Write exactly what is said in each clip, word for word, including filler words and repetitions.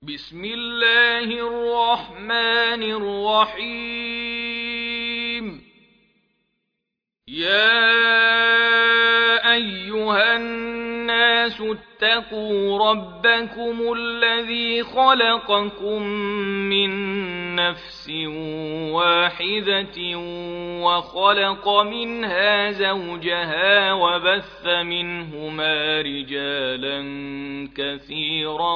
بسم الله الرحمن الرحيم. يا أيها الناس اتقوا ربكم الذي خلقكم من نفس واحدة وخلق منها زوجها وبث منهما رجالا كثيرا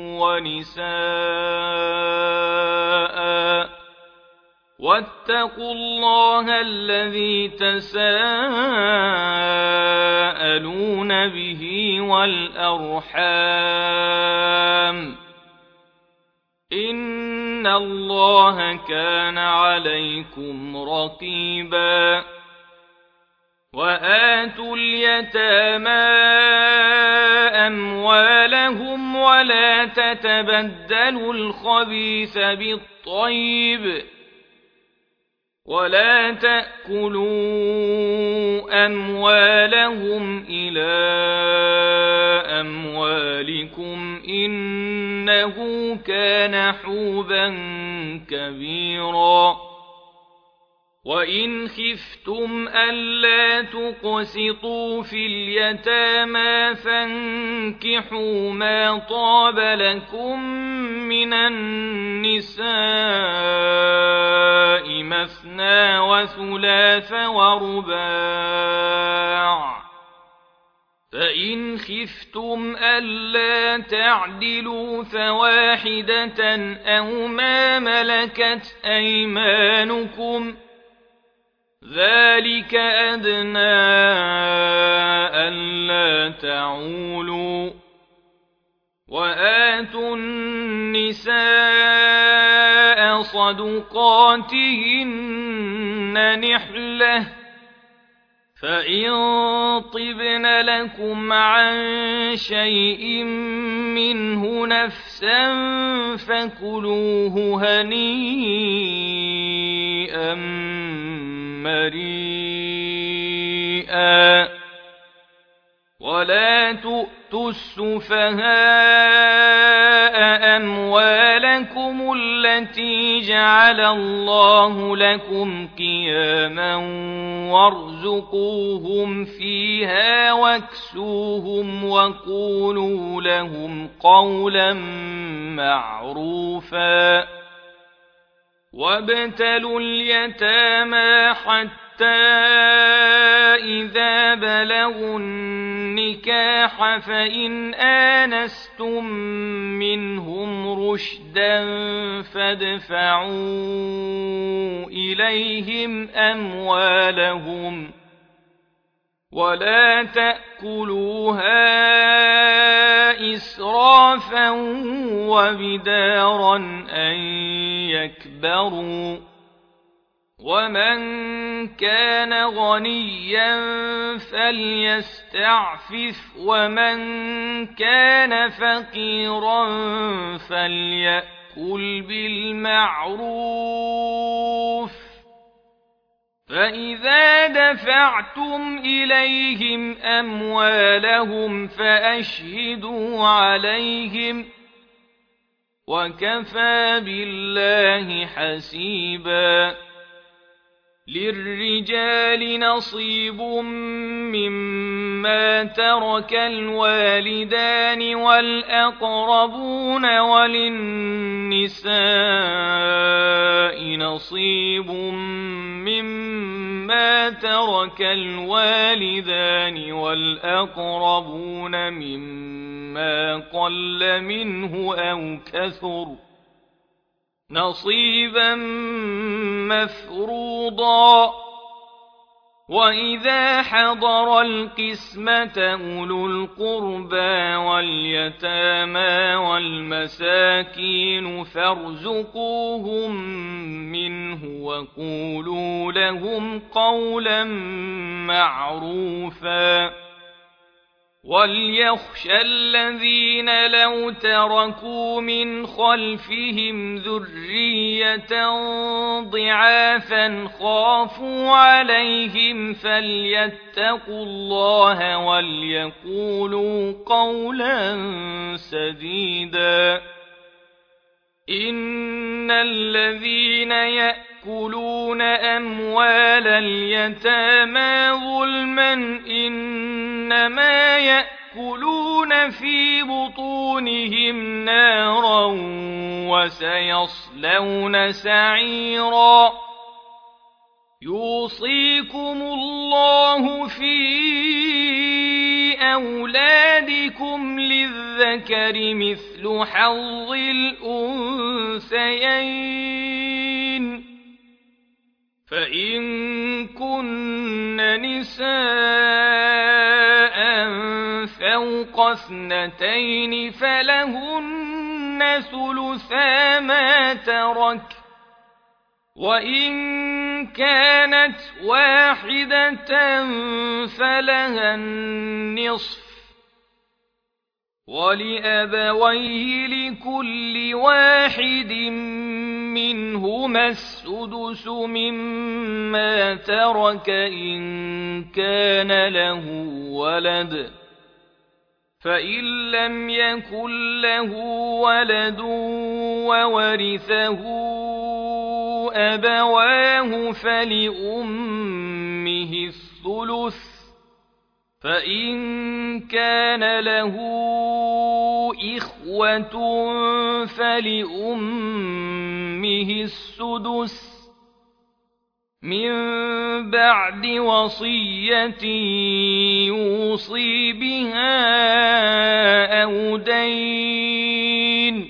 ونساء واتقوا الله الذي تساءلون به والأرحام إن الله كان عليكم رقيبا. وآتوا اليتامى أموالهم ولا تتبدلوا الخبيث بالطيب ولا تأكلوا أموالهم إلى أموالكم إنه كان حوبا كبيرا. وإن خفتم ألا تقسطوا في اليتامى فانكحوا ما طاب لكم من النساء مثنى وثلاث ورباع، فإن خفتم ألا تعدلوا فواحدة أو ما ملكت أيمانكم ذلك أدنى ألا تعولوا. وآتوا النساء صدقاتهن نحلة فإن طبن لكم عن شيء منه نفسا فكلوه هنيئا مريئا. ولا تؤتوا السفهاء أموالكم التي جعل الله لكم قياما وارزقوهم فيها واكسوهم وقولوا لهم قولا معروفا. وابتلوا اليتامى حتى إذا بلغوا النكاح فإن آنستم منهم رشدا فادفعوا إليهم أموالهم ولا تأكلوها إسرافا وبدارا أن يكبروا. ومن كان غنيا فليستعفف ومن كان فقيرا فليأكل بالمعروف. فإذا دفعتم إليهم أموالهم فأشهدوا عليهم وكفى بالله حسيبا. للرجال نصيب مما ترك الوالدان والأقربون وللنساء نصيب مما ترك الوالدان والأقربون مما قل منه أو كثر نصيبا مفروضا. وإذا حضر القسمة أولو القربى واليتامى والمساكين فارزقوهم منه وقولوا لهم قولا معروفا. وليخشى الذين لو تركوا من خلفهم ذرية ضعافا خافوا عليهم فليتقوا الله وليقولوا قولا سديدا. إن الذين يأكلون أموال اليتامى ظلما إنما يأكلون في بطونهم نارا وسيصلون سعيرا يوصيكم الله في أولادكم للذكر مثل حظ الأنثيين فإن كن نساء فوق اثنتين فلهن ثلثا ما ترك وإن كانت واحدة فلها النصف ولأبويه لكل واحد منهما السدس مما ترك إن كان له ولد فإن لم يكن له ولد وورثه أبواه فلأمه الثلث فإن كان له إخوة فلأمه السدس من بعد وصية يوصي بها أو دين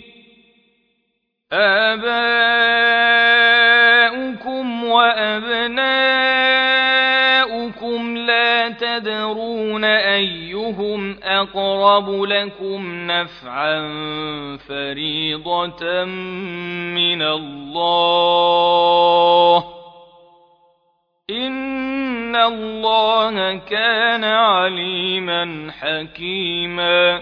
آباؤكم وأبناؤكم لا تدرون أيهم أقرب لكم نفعا فريضة من الله إن الله كان عليما حكيما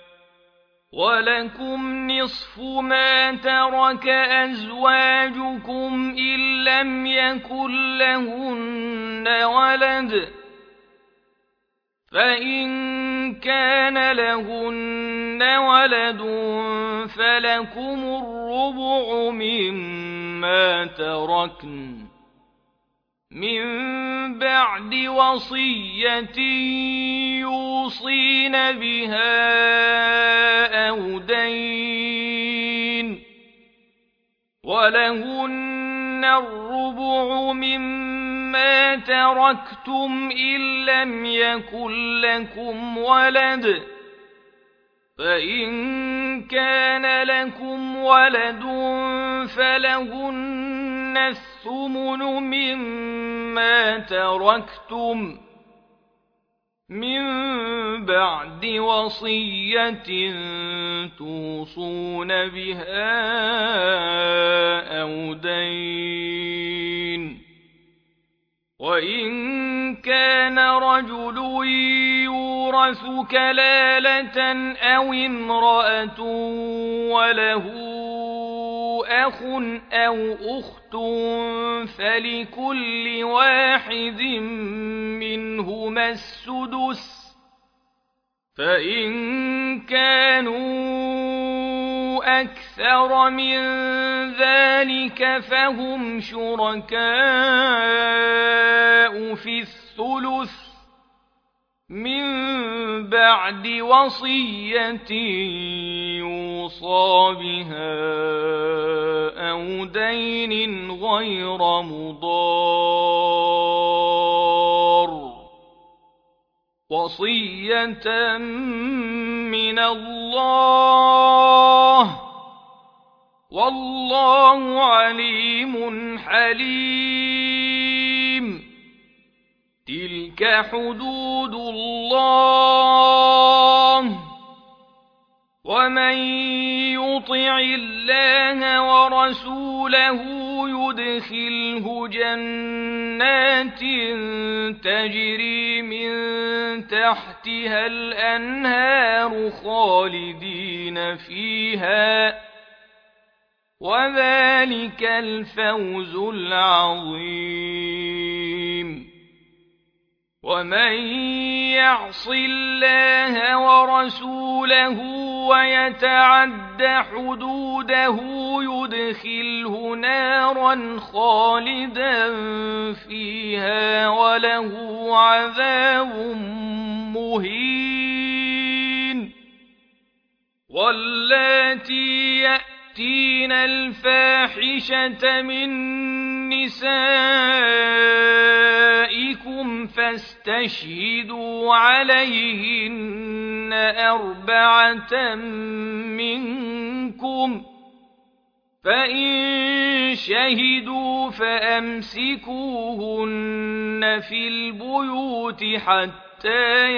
ولكم نصف ما ترك أزواجكم إن لم يكن لهن ولد فإن كان لهن ولد فلكم الربع مما تركن من بعد وصية يوصين بها أو دين ولهن الربع مما تركتم إن لم يكن لكم ولد فإن كان لكم ولد فلهن الثمن مما تركتم من بعد وصية توصون بها أو دين وإن كان رجل يورث كلالة أو امرأة وله أخ أو أخت فلكل واحد منهما السدس فإن كانوا أكثر من ذلك فهم شركاء في الثلث من بعد وصية يوصى بها أو دين غير مضار وصية من الله والله عليم حليم تلك حدود الله ومن يطع الله ورسوله يدخله جنات تجري من تحتها الأنهار خالدين فيها وذلك الفوز العظيم ومن يعص الله ورسوله ويتعد حدوده يدخله نارا خالدا فيها وله عذاب مهين. واللاتي يأتين الفاحشة من نسائكم فاستشهدوا عليهن أربعة منكم، فإن شهدوا فأمسكوهن في البيوت حتى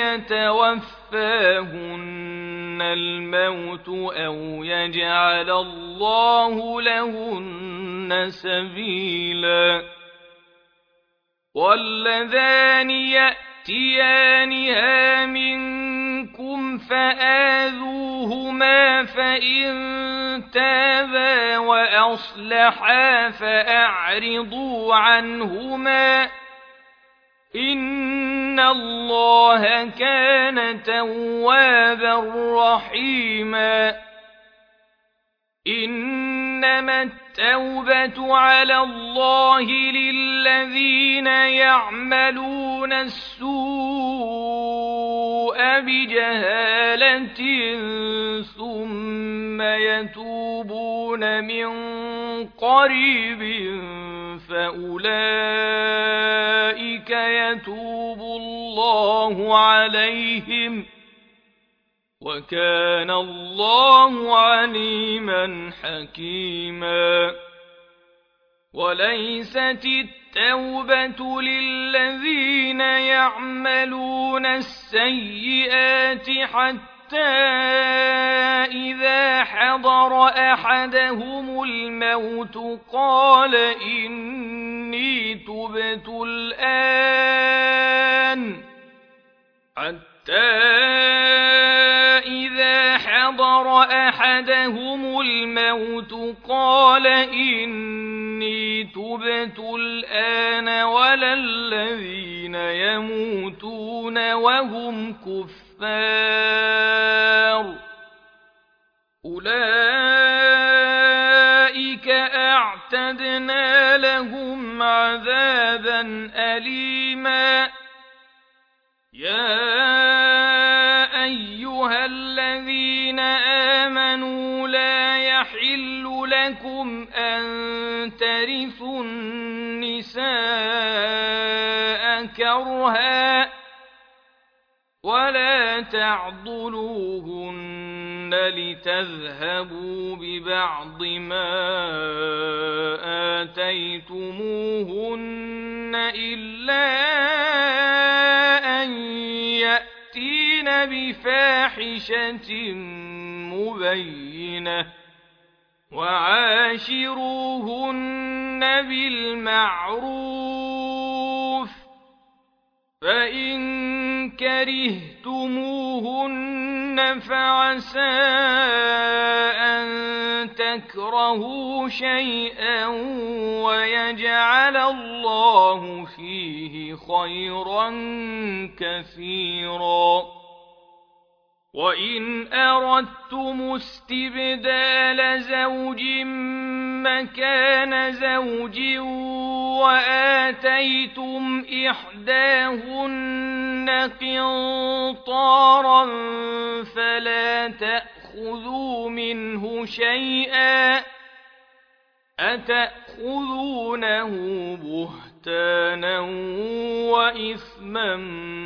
يتوفاهن الموت أو يجعل الله لهن سبيلا. واللذان يأتيانها منكم فآذوهما فإن تابا وأصلحا فأعرضوا عنهما إن الله كان توابا رحيما. إنما التوبة على الله للذين يعملون السوء بجهالة ثم يتوبون من قريب فأولئك يتوب الله عليهم وكان الله عليما حكيما. وليست التوبة للذين يعملون السيئات حتى إذا حضر أحدهم الموت قال إني تبت الآن حتى إذا حضر أحدهم الموت قال إني تبت الآن ولا الذين يموتون وهم كفار أولئك أعتدنا لهم عذابا أليما. يا أيها الذين آمنوا لا يحل لكم أن ترثوا النساء كرها ولا تعضلوهن لتذهبوا ببعض ما آتيتموهن إلا أن يأتين بفاحشة مبينة وعاشروهن بالمعروف فإن كرهتموهن فعسى أن تكرهوا شيئا ويجعل الله فيه خيرا كثيرا. وإن أردتم استبدال زوج مكان زوج وآتيتم إحداهن قنطارا فلا تأخذوا منه شيئا أتأخذونه بهتانا وإثما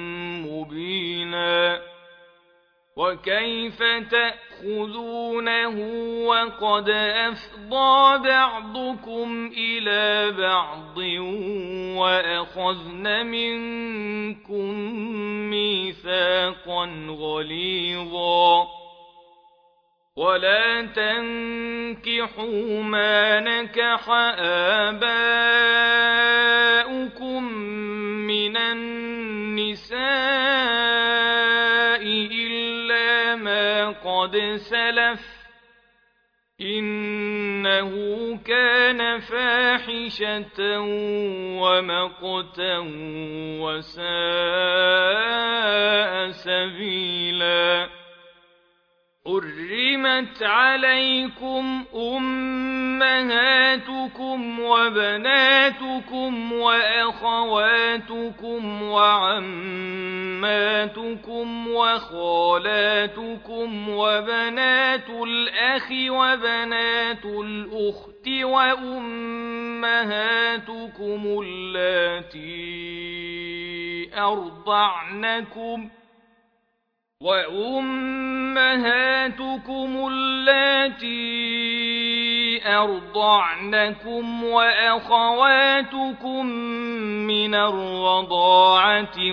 مبينا. وكيف تأخذونه وقد أفضى بعضكم إلى بعض وأخذن منكم ميثاقا غليظا. ولا تنكحوا ما نكح آباؤكم من النساء إلا ما قد سلف إنه كان فاحشة ومقتا وساء سبيلا حرمت عليكم أمهاتكم وبناتكم وأخواتكم وعماتكم وخالاتكم وبنات الأخ وبنات الأخت وأمهاتكم اللاتي أرضعنكم وأمهاتكم اللاتي أرضعنكم وأخواتكم من الرضاعة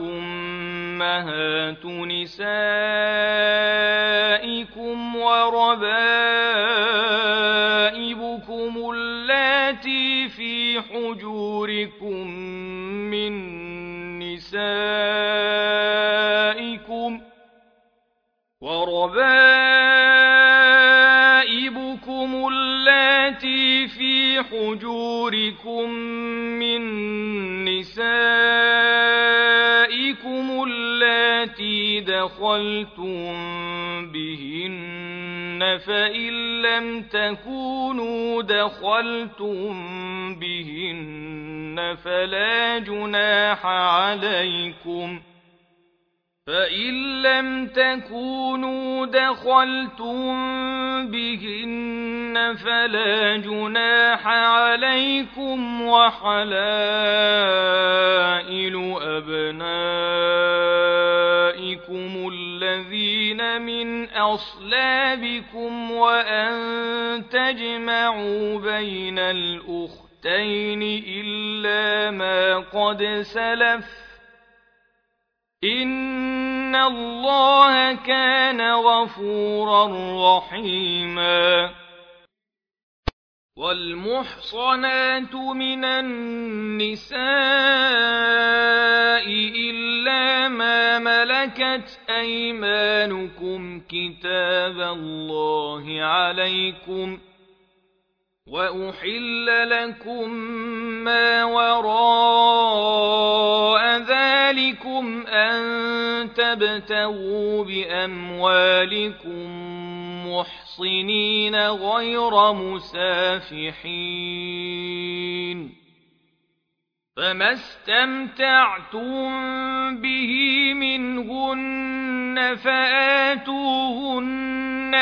وأمهات نسائكم وربائبكم اللاتي في حجوركم من نسائكم وربائبكم اللاتي في حجوركم من نسائكم اللاتي دخلتم بهن فإن لم تكونوا دخلتم بهن فلا جناح عليكم فإن لم تكونوا دخلتم بهن فلا جناح عليكم وحلائل أبنائكم الذين من أصلابكم وأن تجمعوا بين الأختين إلا ما قد سلف إن الله كان غفورا رحيما والمحصنات من النساء إلا ما ملكت أيمانكم كتاب الله عليكم وأحل لكم ما وراء ذلكم أن تبتغوا بأموالكم محصنين غير مسافحين فما استمتعتم به منهن فآتوهن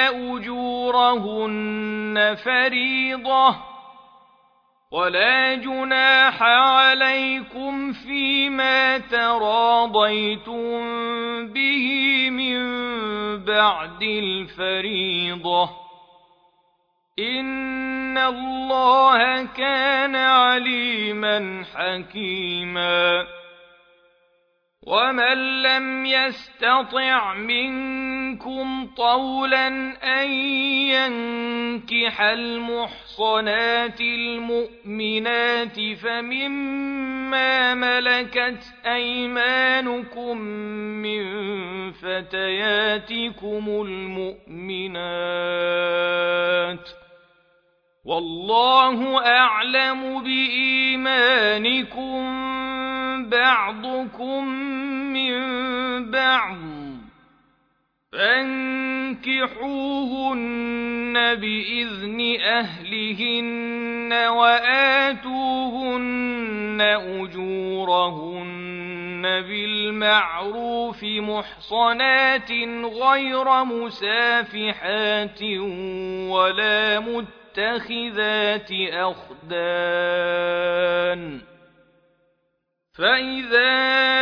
أجورهن فريضة ولا جناح عليكم فيما تراضيتم به من بعد الفريضة إن الله كان عليما حكيما ومن لم يستطع منكم طولا أن ينكح المحصنات المؤمنات فمما ملكت أيمانكم من فتياتكم المؤمنات والله أعلم بإيمانكم بعضكم من بعض فانكحوهن بإذن أهلهن وآتوهن أجورهن بالمعروف محصنات غير مسافحات ولا متخذات أخدان فإذا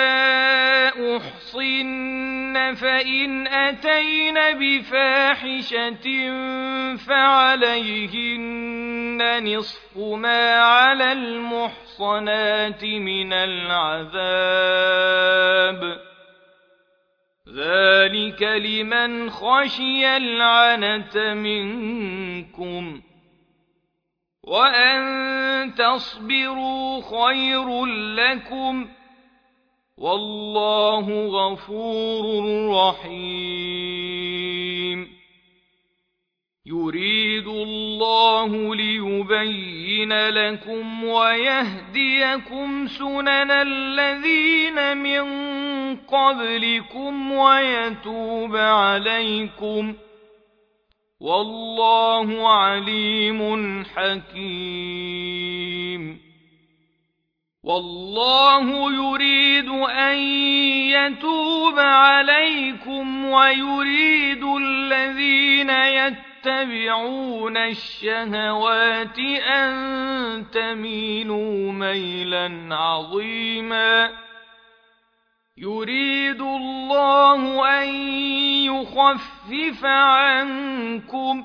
أحصن فإن أتين بفاحشة فعليهن نصف ما على المحصنات من العذاب ذلك لمن خشي العنة منكم وأن تصبروا خير لكم والله غفور رحيم يريد الله ليبين لكم ويهديكم سنن الذين من قبلكم ويتوب عليكم والله عليم حكيم والله يريد أن يتوب عليكم ويريد الذين يتبعون الشهوات أن تميلوا ميلا عظيما يريد الله أن يخفف عنكم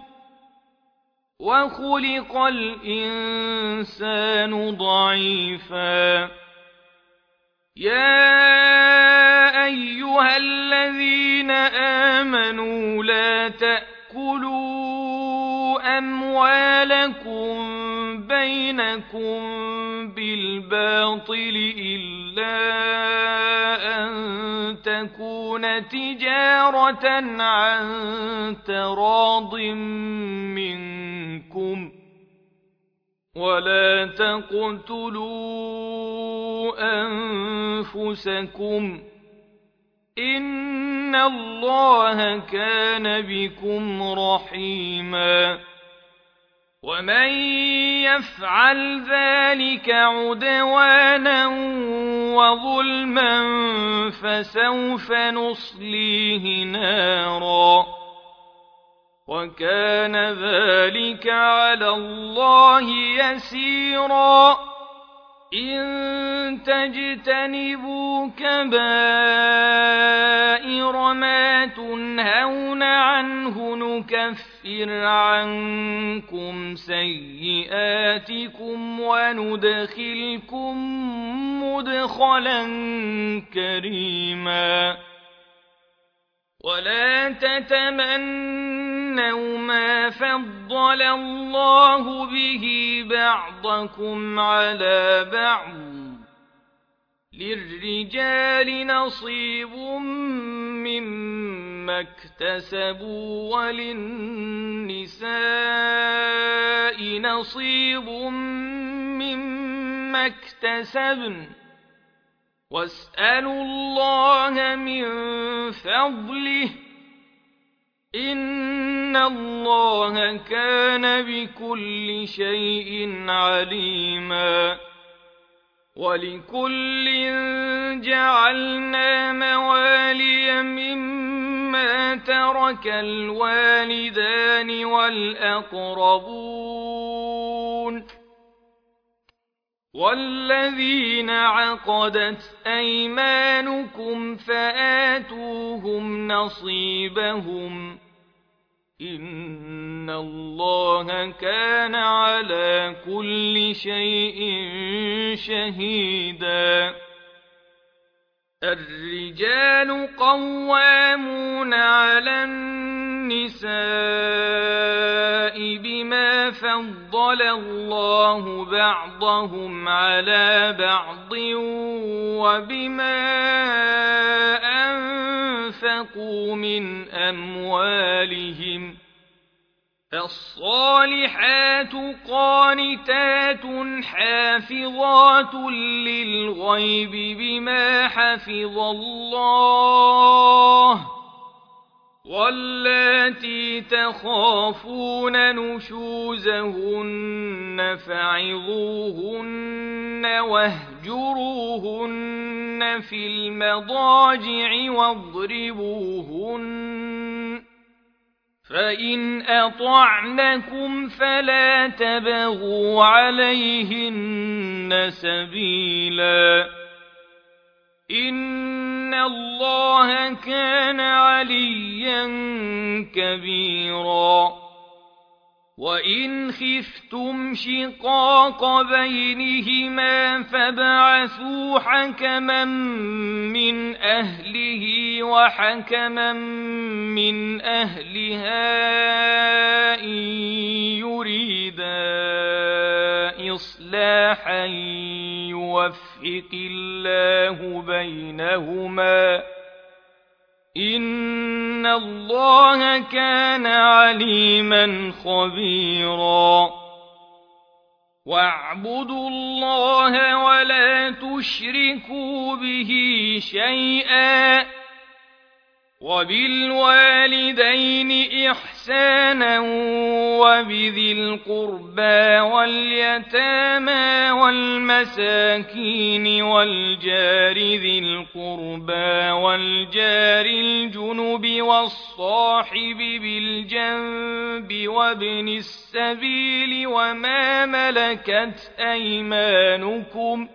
وخلق الإنسان ضعيفا يا أيها الذين آمنوا لا تأكلوا أموالكم بينكم بالباطل إلا أن تكون تجارة عن تراض منكم ولا تقتلوا أنفسكم إن الله كان بكم رحيما ومن يفعل ذلك عدوانا وظلما فسوف نصليه نارا وكان ذلك على الله يسيرا إن تجتنبوا كبائر ما تنهون عنه نكفر عنكم سيئاتكم وندخلكم مدخلا كريما ولا تتمنوا ما فضل الله به بعضكم على بعض للرجال نصيب مما اكتسبوا وللنساء نصيب مما اكتسبن واسألوا الله من فضله إن الله كان بكل شيء عليما ولكل جعلنا موالي مما ترك الوالدان والأقربون والذين عقدت أيمانكم فآتوهم نصيبهم إن الله كان على كل شيء شهيدا الرجال قوامون على النساء بما فضل الله بعضهم على بعض وبما أنفقوا من أموالهم فالصالحات قانتات حافظات للغيب بما حفظ الله واللاتي تخافون نشوزهن فعظوهن واهجروهن في المضاجع واضربوهن فإن أطعنكم فلا تبغوا عليهن سبيلا إن الله كان عليا كبيرا وإن خفتم شقاق بينهما فابعثوا حكما من أهله وحكما من أهلها إن يريدا إصلاحا يوفق الله بينهما إن الله كان عليما خبيرا واعبدوا الله ولا تشركوا به شيئا وبالوالدين إحسانا وبذي القربى واليتامى والمساكين والجار ذي القربى والجار الجنب والصاحب بالجنب وابن السبيل وما ملكت أيمانكم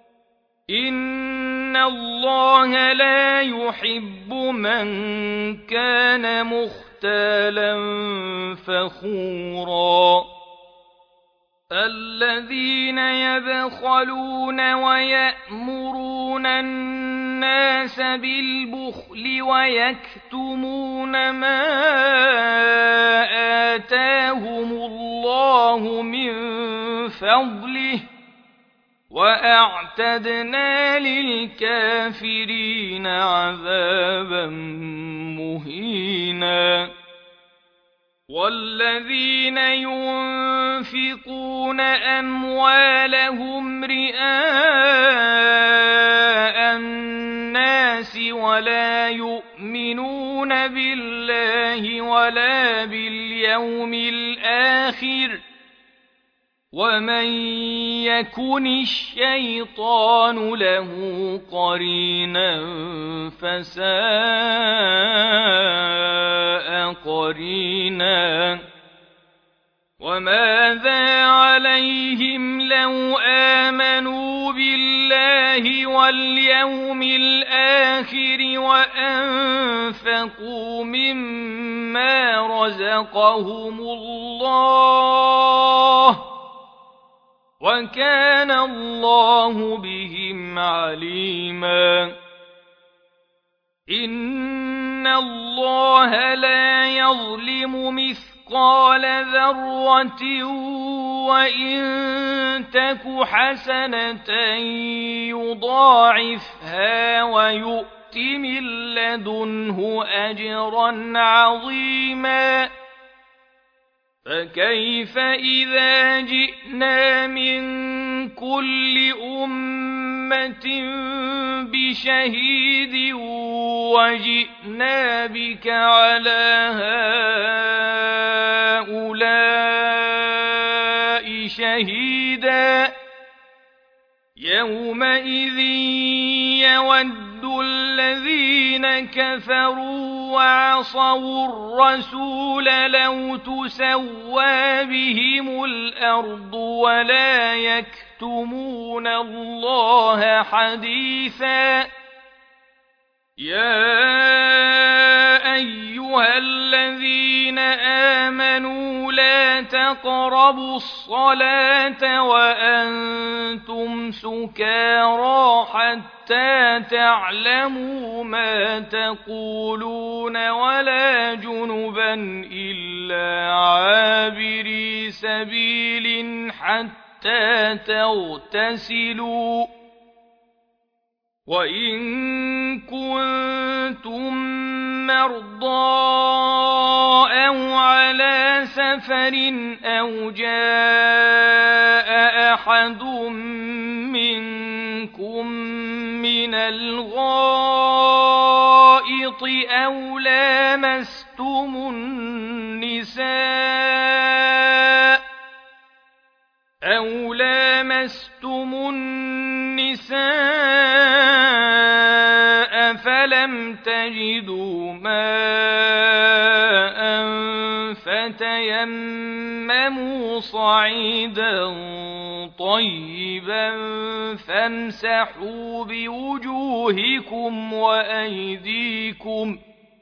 إن الله لا يحب من كان مختالا فخورا الذين يبخلون ويأمرون الناس بالبخل ويكتمون ما آتاهم الله من فضله وأعتدنا للكافرين عذابا مهينا والذين ينفقون أموالهم رئاء الناس ولا يؤمنون بالله ولا باليوم الآخر ومن يكن الشيطان له قرينا فساء قرينا وماذا عليهم لو آمنوا بالله واليوم الآخر وأنفقوا مما رزقهم الله وكان الله بهم عليما إن الله لا يظلم مثقال ذرة وإن تك حسنة يضاعفها ويؤت من لدنه أجرا عظيما فكيف إذا جئنا من كل أمة بشهيد وجئنا بك على هؤلاء شهيدا يومئذ يود الذين كفروا وعصوا الرسول لو تسوى بهم الأرض ولا يكتمون الله حديثا يا أيها الذين آمنوا لا تقربوا الصلاة وأنتم سكارى حتى تعلموا ما تقولون ولا جنبا إلا عابري سبيل حتى تغتسلوا وإن كنتم مرضى أو على سفر أو جاء أحد منكم من الغائط أو لامستم النساء أو لامستم النساء فلم تجدوا ماء فتيمموا صعيدا طيبا فامسحوا بوجوهكم وأيديكم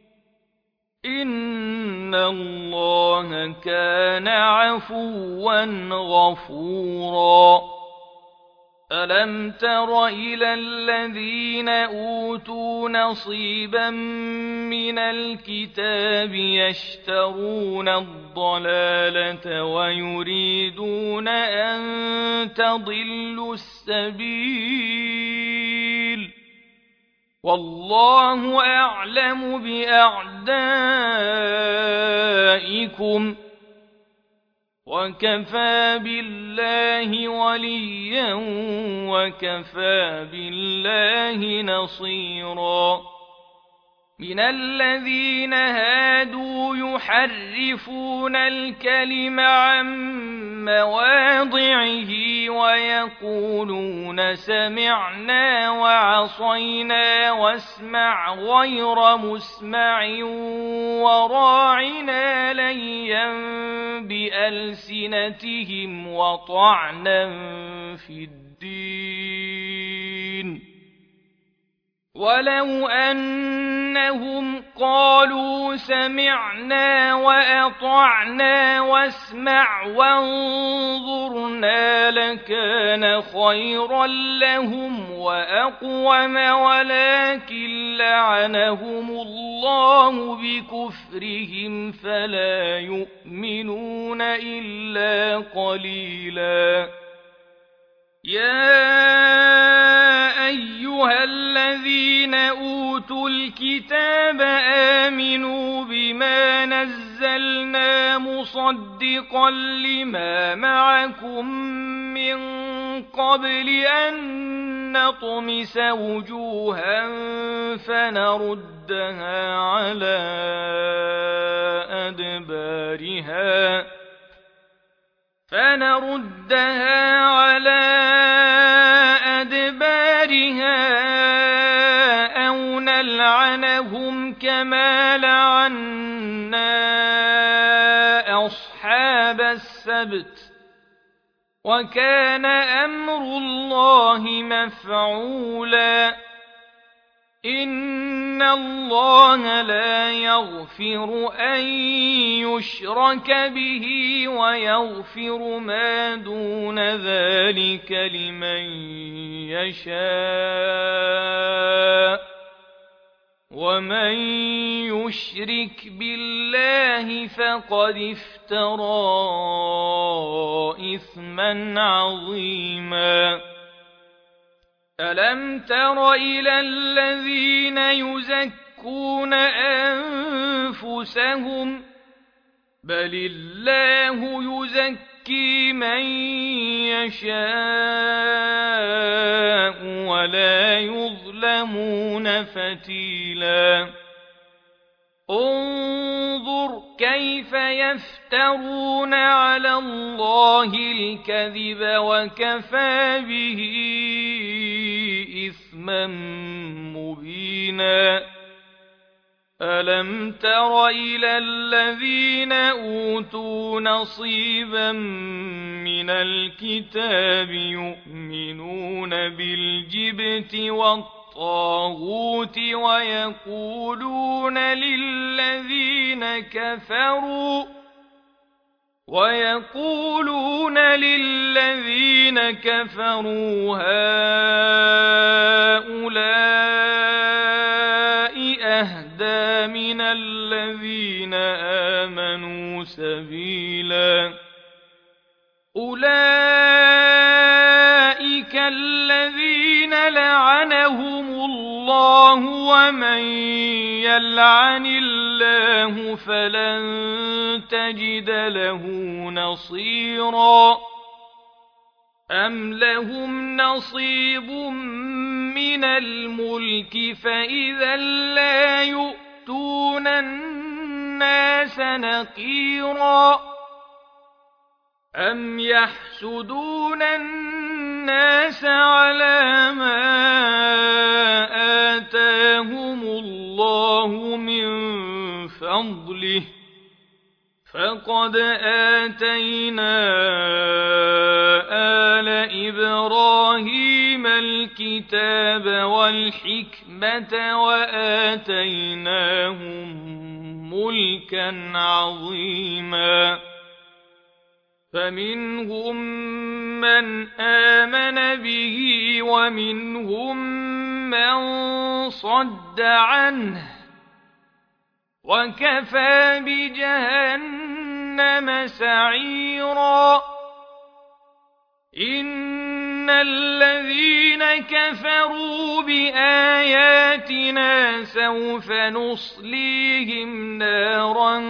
إن الله كان عفوا غفورا ألم تر إلى الذين أوتوا نصيبا من الكتاب يشترون الضلالة ويريدون أن تضلوا السبيل والله أعلم بأعدائكم وكفى بالله وليا وكفى بالله نصيرا من الذين هادوا يحرفون الكلم عن مواضعه ويقولون سمعنا وعصينا واسمع غير مسمع وراعنا ليا بألسنتهم وطعنا في الدين ولو أنهم قالوا سمعنا وأطعنا واسمع وانظرنا لكان خيرا لهم وأقوم ولكن لعنهم الله بكفرهم فلا يؤمنون إلا قليلا يا أيها الذين أوتوا الكتاب آمنوا بما نزلنا مصدقا لما معكم من قبل أن نطمس وجوها فنردها على أدبارها فنردها على أدبارها أو نلعنهم كما لعنا أصحاب السبت وكان أمر الله مفعولا إن الله لا يغفر أن يشرك به ويغفر ما دون ذلك لمن يشاء ومن يشرك بالله فقد افترى إثما عظيما ألم تر إلى الذين يزكون أنفسهم بل الله يزكي من يشاء ولا يظلمون فتيلا انظر كيف يفترون على الله الكذب وكفى به إثما مبينا ألم تر إلى الذين أوتوا نصيبا من الكتاب يؤمنون بالجبت والطاغوت ويقولون للذين كفروا ويقولون للذين كفروا هؤلاء أهدى من الذين آمنوا سبيلا أولئك الذين لعنهم الله ومن يلعن الله فلن تجد له نصيرا أم لهم نصيب من الملك فإذا لا يؤتون الناس نقيرا أم يحسدون الناس على ما آتاهم الله من فضله فقد آتينا آل إبراهيم الكتاب والحكمة وآتيناهم ملكا عظيما فمنهم من آمن به ومنهم من صد عنه وكفى بجهنم سعيرا إن الذين كفروا بآياتنا سوف نصليهم نارا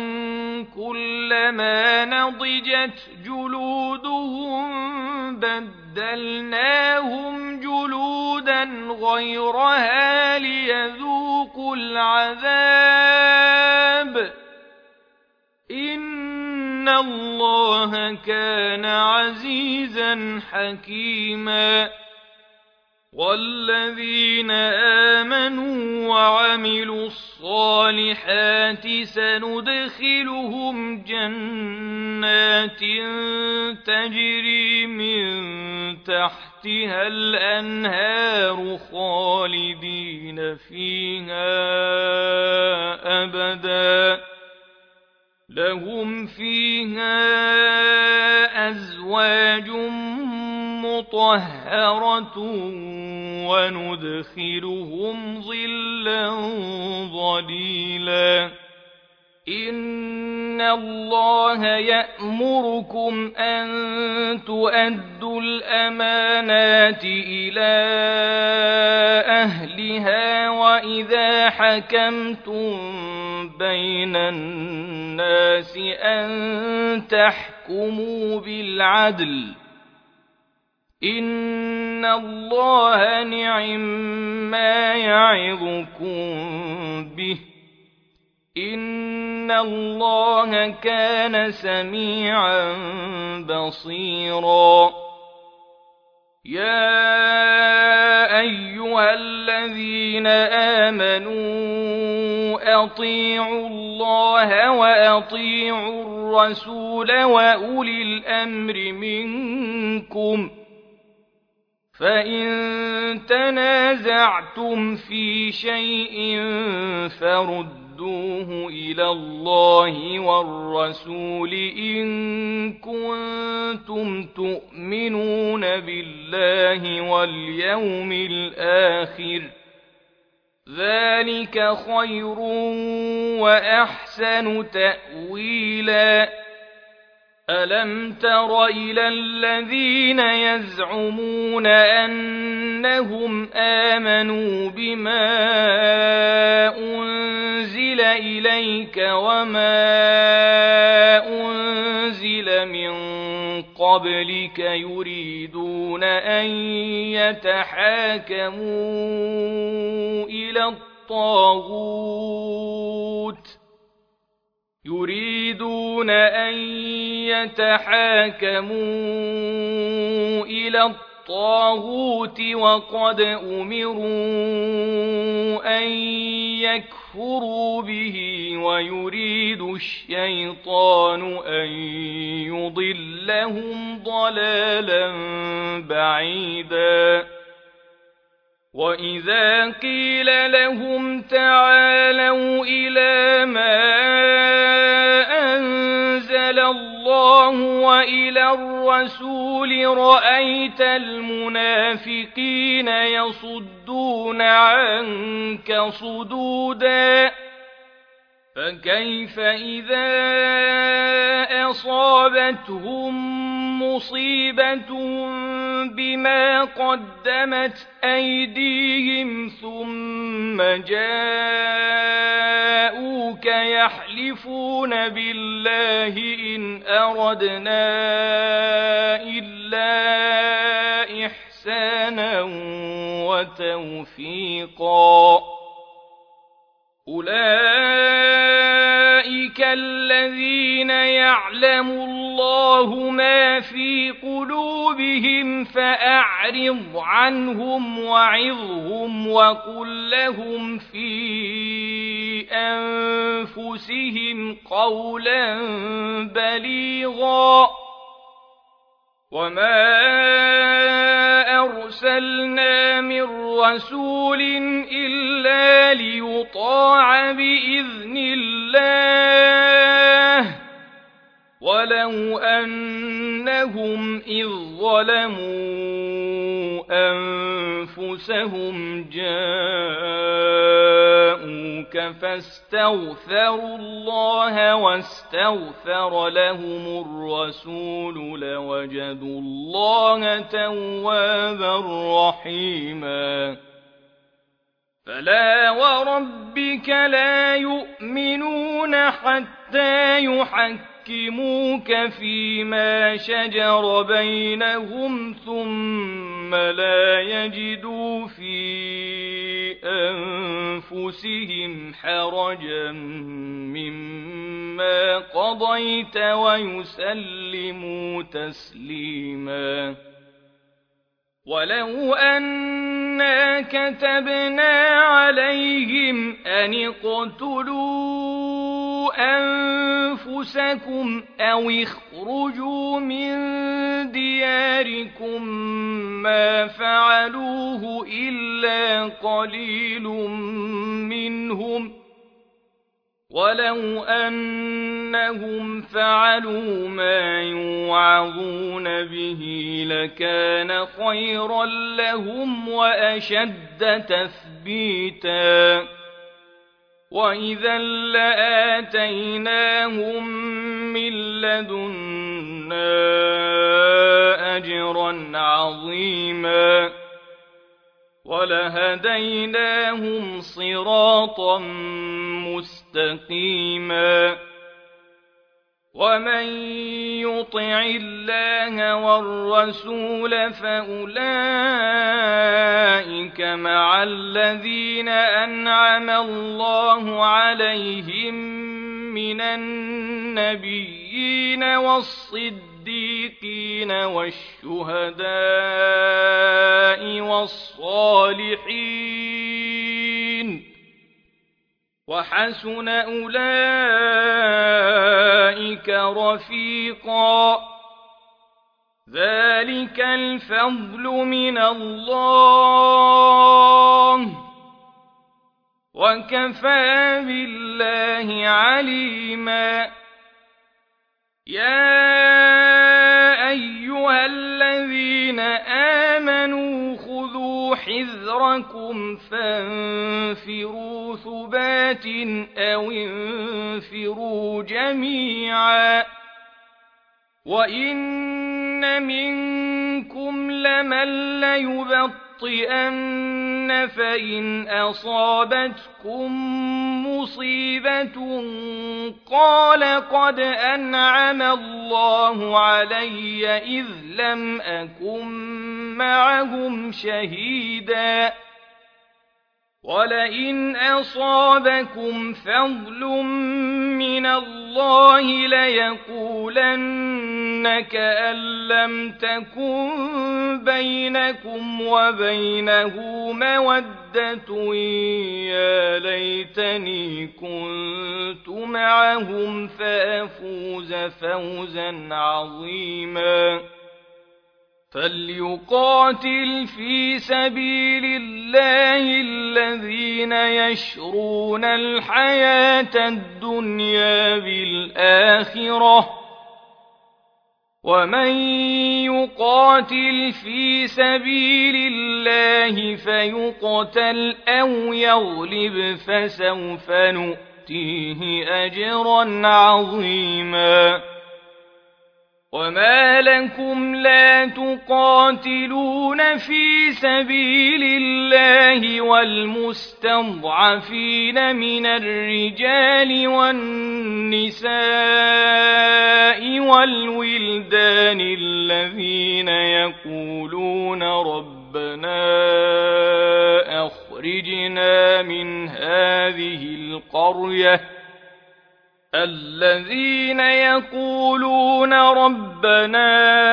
كلما نضجت جلودهم بدلناهم جلودا غيرها ليذوقوا العذاب إن الله كان عزيزا حكيما والذين آمنوا وعملوا الصالحات سندخلهم جنات تجري من تحتها الأنهار خالدين فيها أبدا لهم فيها أزواج مطهرة وندخلهم ظلا ظليلا إن الله يأمركم أن تؤدوا الأمانات إلى أهلها وإذا حكمتم بين الناس أن تحكموا بالعدل إن الله نعم ما يعظكم به إن الله كان سميعا بصيرا يا أيها الذين آمنوا أطيعوا الله وأطيعوا الرسول وأولي الأمر منكم فإن تنازعتم في شيء فردوه إلى الله والرسول إن كنتم تؤمنون بالله واليوم الآخر ذلك خير وأحسن تأويلا ألم تر إلى الذين يزعمون أنهم آمنوا بما أنزل إليك وما أنزل من قبلك يريدون أن يتحاكموا إلى الطاغوت يريدون أن يتحاكموا إلى الطاغوت وقد أمروا أن يكفروا به ويريد الشيطان أن يضلهم ضلالا بعيدا وإذا قيل لهم تعالوا إلى ما أنزل الله وإلى الرسول رأيت المنافقين يصدون عنك صدودا فكيف إذا أصابتهم مصيبة بما قدمت أيديهم ثم جاءوك يحلفون بالله إن أردنا إلا إحسانا وتوفيقا أولئك الذين يعلم الله ما في قلوبهم فأعرض عنهم وعظهم وقل لهم في أنفسهم قولا بليغا وما أرسلنا من رسول إلا ليطاع بإذن الله ولو أنهم إذ ظلموا أنفسهم جاءوك ربك فاستغفروا الله واستغفر لهم الرسول لوجدوا الله توابا رحيما فلا وربك لا يؤمنون حتى يحكموك فيما شجر بينهم ثم لا يجدوا في أنفسهم حرجا مما قضيت ويسلموا تسليما ولو أنا كتبنا عليهم أن اقتلوا أنفسكم أو اخرجوا من دياركم ما فعلوه إلا قليل منهم ولو أنهم فعلوا ما يوعظون به لكان خيرا لهم وأشد تثبيتا وإذا لآتيناهم من لدنا أجرا عظيما ولهديناهم صراطا مستقيما ومن يطع الله والرسول فأولئك مع الذين أنعم الله عليهم من النبيين والصديقين والشهداء والصالحين وحسن أولئك رفيقا ذلك الفضل من الله وكفى بالله عليما يا أيها الذين آمنوا خذوا حذركم فانفروا ثبات أو انفروا جميعا وإن منكم لمن ليبطئن فإن أصابتكم مصيبة قال قد أنعم الله علي إذ لم أكن معهم شهيدا ولئن أصابكم فضل من الله ليقولن كأن لم تكن بينكم وبينه مودة يا ليتني كنت معهم فأفوز فوزا عظيما فليقاتل في سبيل الله الذين يشرون الحياة الدنيا بالآخرة ومن يقاتل في سبيل الله فيقتل أو يغلب فسوف نؤتيه أجرا عظيما وما لكم لا تقاتلون في سبيل الله والمستضعفين من الرجال والنساء والولدان الذين يقولون ربنا أخرجنا من هذه القرية الذين يقولون ربنا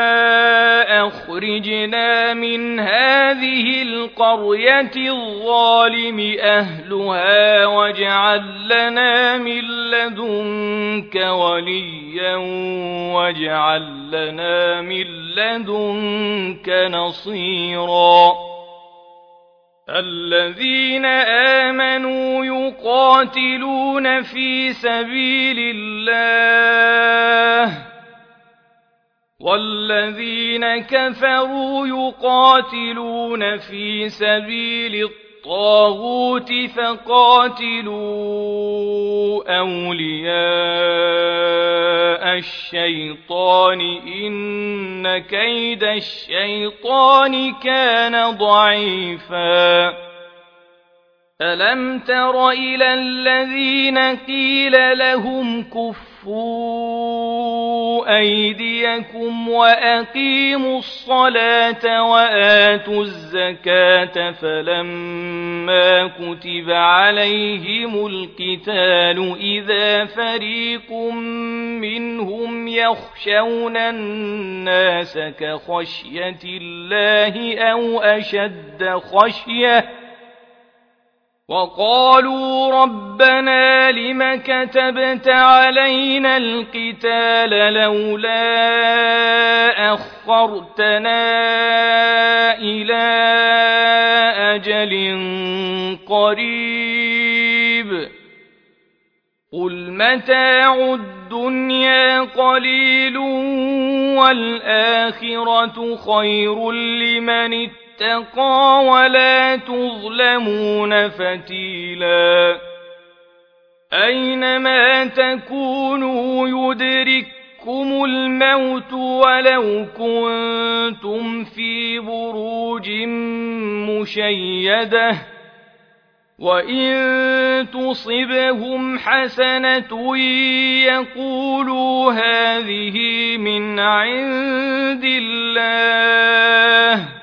أخرجنا من هذه القرية الظالم أهلها واجعل لنا من لدنك وليا واجعل لنا من لدنك نصيرا الذين آمنوا يقاتلون في سبيل الله والذين كفروا يقاتلون في سبيل الطاغوت فقاتلوا أولياء الشيطان إن كيد الشيطان كان ضعيفا ألم تر إلى الذين قيل لهم كفوا أيديكم وأقيموا الصلاة وآتوا الزكاة فلما كتب عليهم القتال إذا فريق منهم يخشون الناس كخشية الله أو أشد خشية وقالوا ربنا لم كتبت علينا القتال لولا أخرتنا إلى أجل قريب قل متاع الدنيا قليل والآخرة خير لمن اتقى اتقى ولا تظلمون فتيلا أينما تكونوا يدرككم الموت ولو كنتم في بروج مشيدة وإن تصبهم حسنة يقولوا هذه من عند الله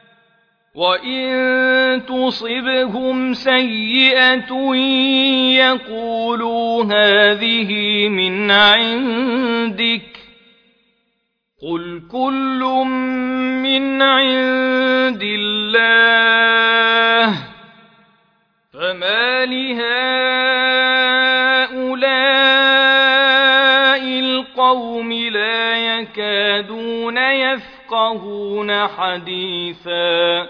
وإن تصبهم سيئة يقولوا هذه من عندك قل كل من عند الله فما لهؤلاء القوم لا يكادون يفقهون حديثا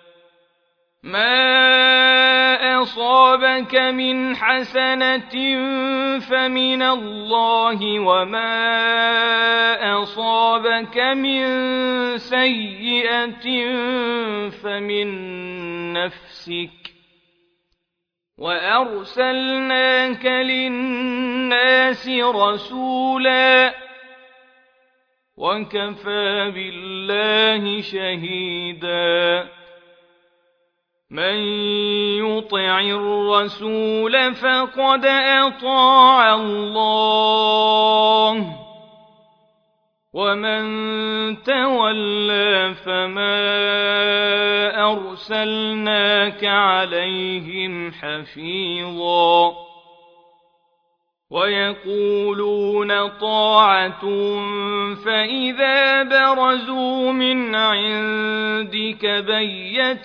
ما أصابك من حسنة فمن الله وما أصابك من سيئة فمن نفسك وأرسلناك للناس رسولا وكفى بالله شهيدا من يطع الرسول فقد أطاع الله ومن تولى فما أرسلناك عليهم حفيظا ويقولون طاعة فإذا برزوا من عندك بيت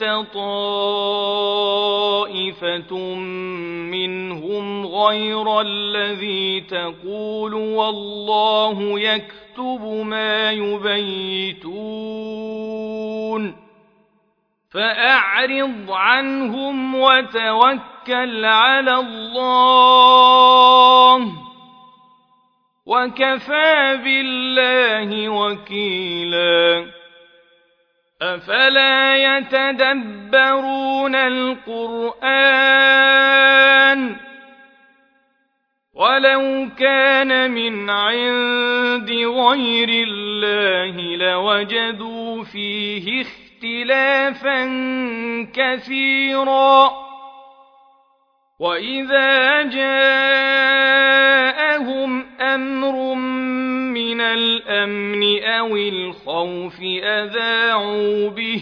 طائفة منهم غير الذي تقول والله يكتب ما يبيتون فأعرض عنهم وتوكل على الله وكفى بالله وكيلا أفلا يتدبرون القرآن ولو كان من عند غير الله لوجدوا فيه اختلافا كثيرا وإذا جاءهم أمر من الأمن أو الخوف أذاعوا به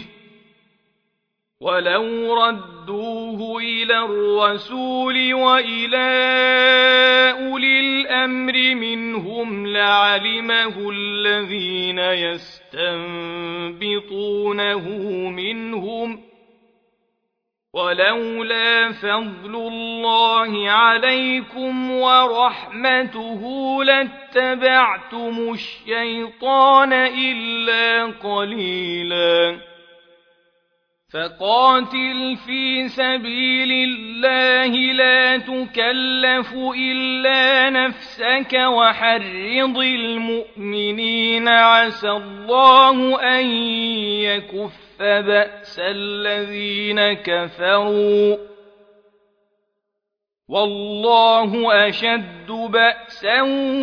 ولو ردوه إلى الرسول وإلى أولي الأمر منهم لعلمه الذين يستنبطونه منهم ولولا فضل الله عليكم ورحمته لاتبعتم الشيطان إلا قليلا فقاتل في سبيل الله لا تكلف إلا نفسك وحرض المؤمنين عسى الله أن يكف بأس الذين كفروا والله أشد بأسا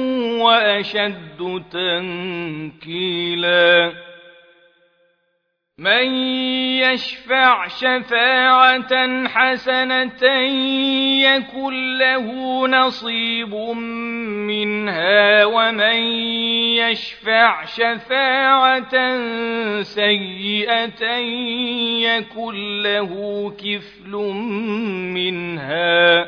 وأشد تنكيلا من يشفع شفاعة حسنة يكن له نصيب منها ومن يشفع شفاعة سيئة يكن له كفل منها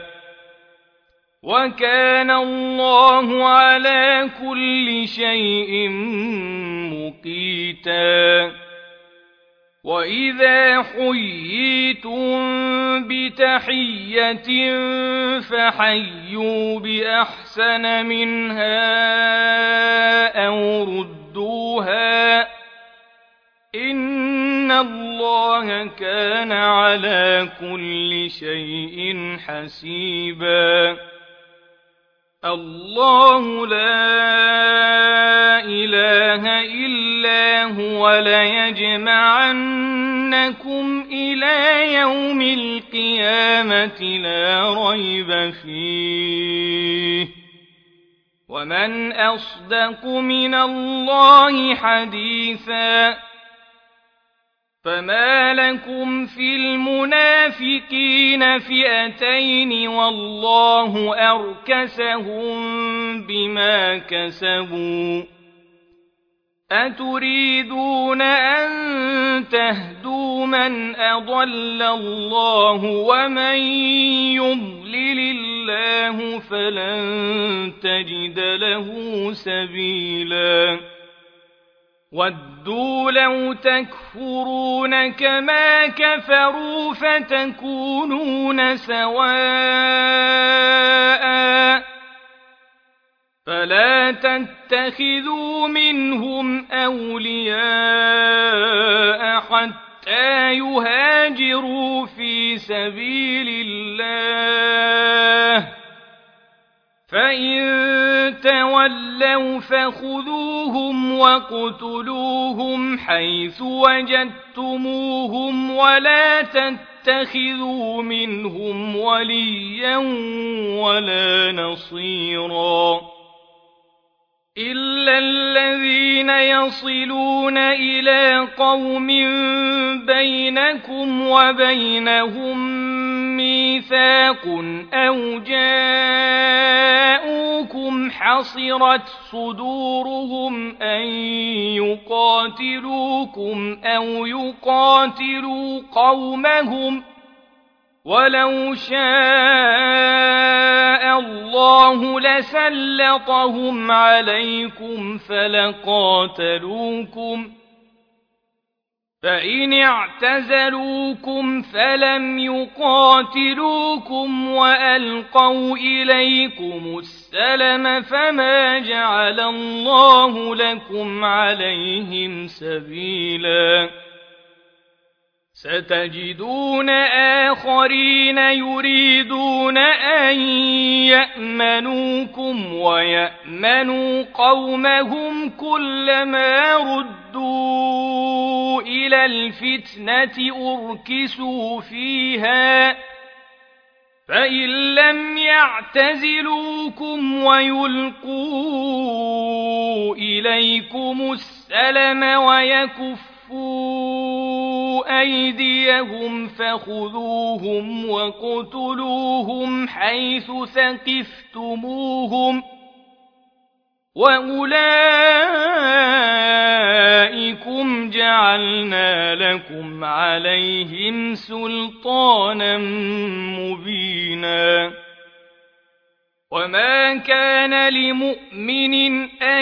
وكان الله على كل شيء مقيتا وإذا حييتم بتحية فحيوا بأحسن منها أو ردوها إن الله كان على كل شيء حسيبا الله لا إله إلا هو ليجمعنكم إلى يوم القيامة لا ريب فيه ومن أصدق من الله حديثا فما لكم في المنافقين فئتين والله أركسهم بما كسبوا أتريدون أن تهدوا من أضل الله ومن يضلل الله فلن تجد له سبيلا ودوا لو تكفرون كما كفروا فتكونون سواء فلا تتخذوا منهم أولياء حتى يهاجروا في سبيل الله فإن تولوا فخذوهم وَاقْتُلُوهُمْ حيث وجدتموهم ولا تتخذوا منهم وليا ولا نصيرا إلا الذين يصلون إلى قوم بينكم وبينهم ميثاق أو جاءوكم حصرت صدورهم أن يقاتلوكم أو يقاتلوا قومهم ولو شاء الله لسلطهم عليكم فلقاتلوكم فإن اعتزلوكم فلم يقاتلوكم وألقوا إليكم السلم فما جعل الله لكم عليهم سبيلا ستجدون آخرين يريدون أن يأمنوكم ويأمنوا قومهم كلما ردوا إلى الفتنة أركسوا فيها فإن لم يعتزلوكم ويلقوا إليكم السلم ويكفوا أيديهم فخذوهم وَاقْتُلُوهُمْ حيث ثقفتموهم وأولئكم جعلنا لكم عليهم سلطانا مبينا وما كان لمؤمن أن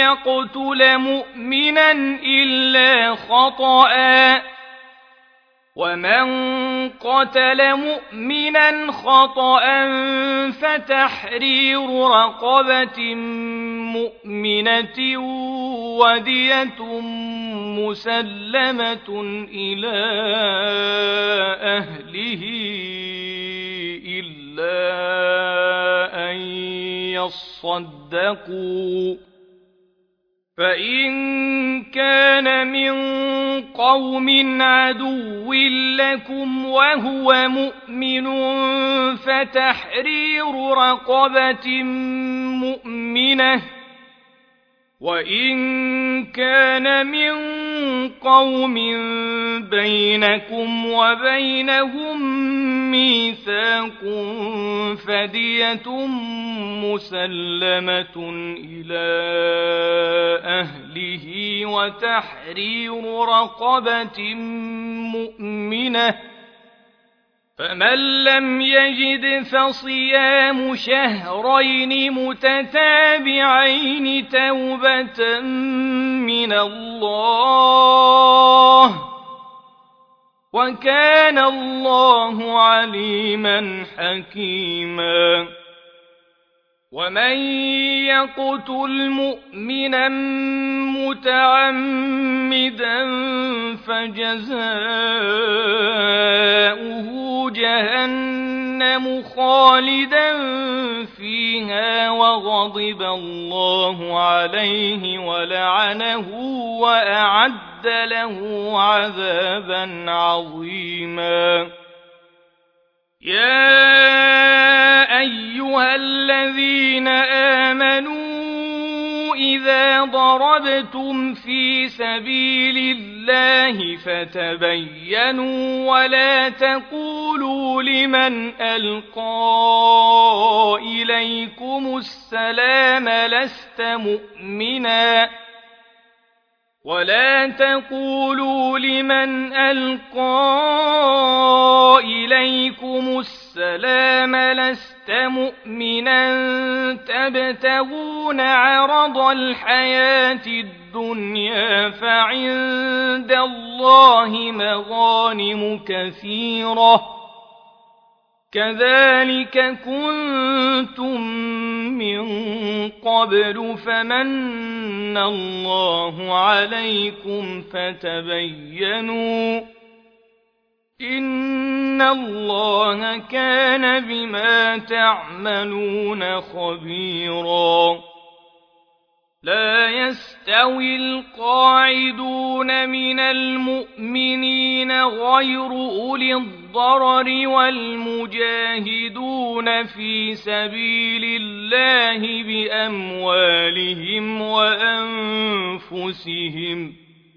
يقتل مؤمنا إلا خطأ ومن قتل مؤمنا خطأ فتحرير رقبة مؤمنة ودية مسلمة إلى أهله إلا أن يصدقوا فإن كان من قوم عدو لكم وهو مؤمن فتحرير رقبة مؤمنة وإن كان من قوم بينكم وبينهم ميثاق فدية مسلمة إلى أهله وتحرير رقبة مؤمنة فمن لم يجد فصيام شهرين متتابعين توبة من الله وكان الله عليما حكيما ومن يقتل مؤمنا متعمدا فجزاؤه جهنم خالدا فيها وغضب الله عليه ولعنه وأعد له عذابا عظيما يا أيها الذين آمنوا إذا ضربتم في سبيل الله فتبينوا ولا تقولوا لمن ألقى إليكم السلام لست مؤمنا ولا تقولوا لمن ألقى إليكم السلام لست مؤمنا تبتغون عرض الحياة الدنيا فعند الله مغانم كثيرة كذلك كنتم من قبل فمن الله عليكم فتبينوا إن الله كان بما تعملون خبيرا لا يستوي القاعدون من المؤمنين غير أولي الضرر والمجاهدون في سبيل الله بأموالهم وأنفسهم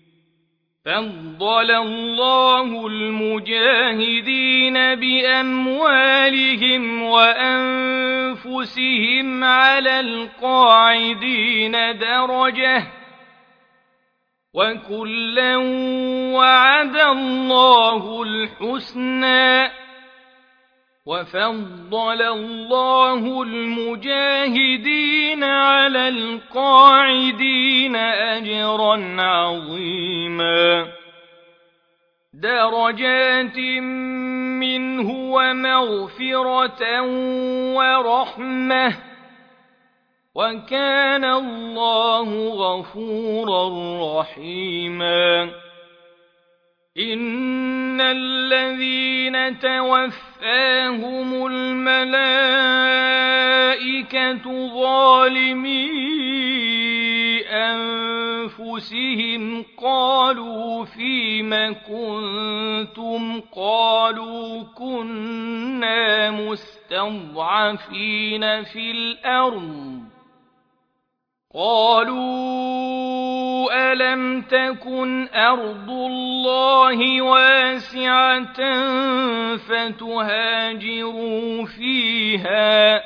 فضل الله المجاهدين بأموالهم وأنفسهم على القاعدين درجة وكلا وعد الله الحسنى وفضل الله المجاهدين على القاعدين أجرا عظيما درجات منه ومغفرة ورحمة وكان الله غفورا رحيما إن الذين توفاهم الملائكة ظالمي أنفسهم قالوا فيم كنتم قالوا كنا مستضعفين في الأرض قالوا ألم تكن أرض الله واسعة فتهاجروا فيها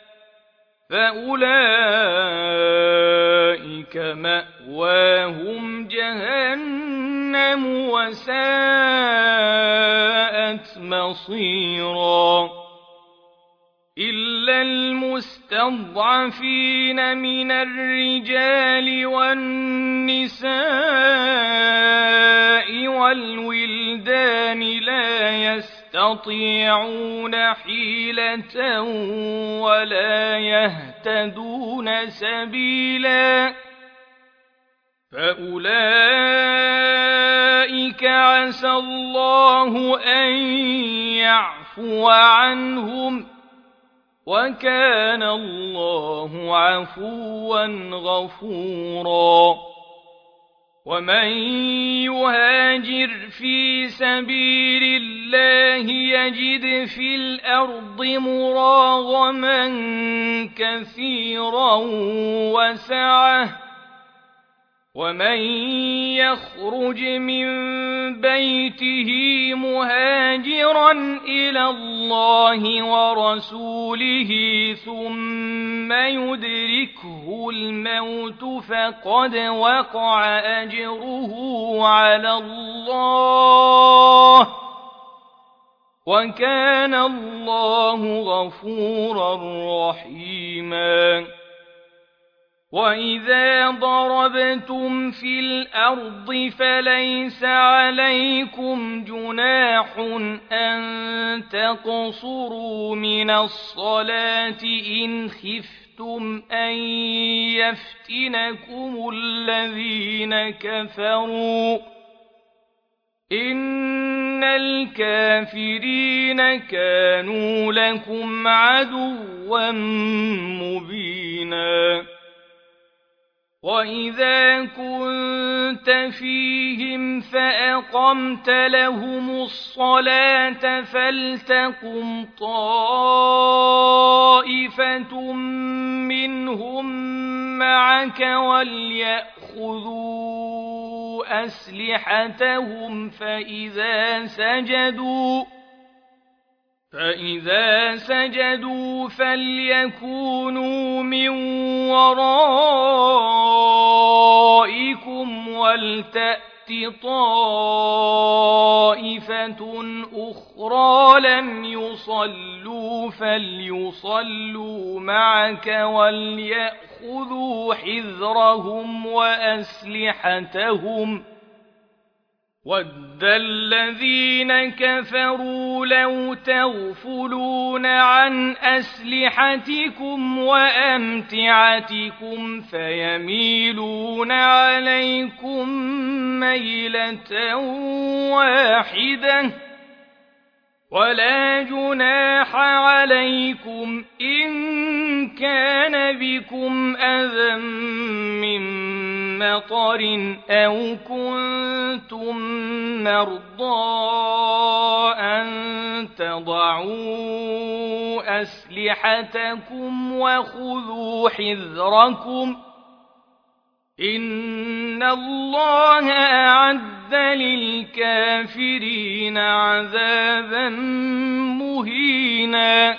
فأولئك مأواهم جهنم وساءت مصيرا إلا المستضعفين من الرجال والنساء والولدان يستطيعون حيلة ولا يهتدون سبيلا فأولئك عسى الله أن يعفو عنهم وكان الله عفوا غفورا ومن يهاجر في سبيل الله يجد في الأرض مراغما كثيرا وسعة ومن يخرج من بيته مهاجرا إلى الله ورسوله ثم يدركه الموت فقد وقع أجره على الله وكان الله غفورا رحيما وإذا ضربتم في الأرض فليس عليكم جناح أن تقصروا من الصلاة إن خفتم أن يفتنكم الذين كفروا إن الكافرين كانوا لكم عدوا مبينا وإذا كنت فيهم فأقمت لهم الصلاة فلتقم طائفة منهم معك وليأخذوا أسلحتهم فإذا سجدوا فإذا سجدوا فليكونوا من ورائكم ولتأت طائفة أخرى لم يصلوا فليصلوا معك وليأخذوا حذرهم وأسلحتهم وَدَّ الَّذِينَ كَفَرُوا لَوْ تَغْفُلُونَ عَنْ أَسْلِحَتِكُمْ وَأَمْتِعَتِكُمْ فَيَمِيلُونَ عَلَيْكُمْ مَيْلَةً وَاحِدَةً وَلَا جُنَاحَ عَلَيْكُمْ إِن كَانَ بِكُمْ أَذًى مِّن مَّطَرٍ أَوْ كُنتُم مَّرْضَىٰ أَن تَضَعُوا أَسْلِحَتَكُمْ وَخُذُوا حِذْرَكُمْ إِنَّ اللَّهَ أَعَدَّ لِلْكَافِرِينَ عَذَابًا مُّهِينًا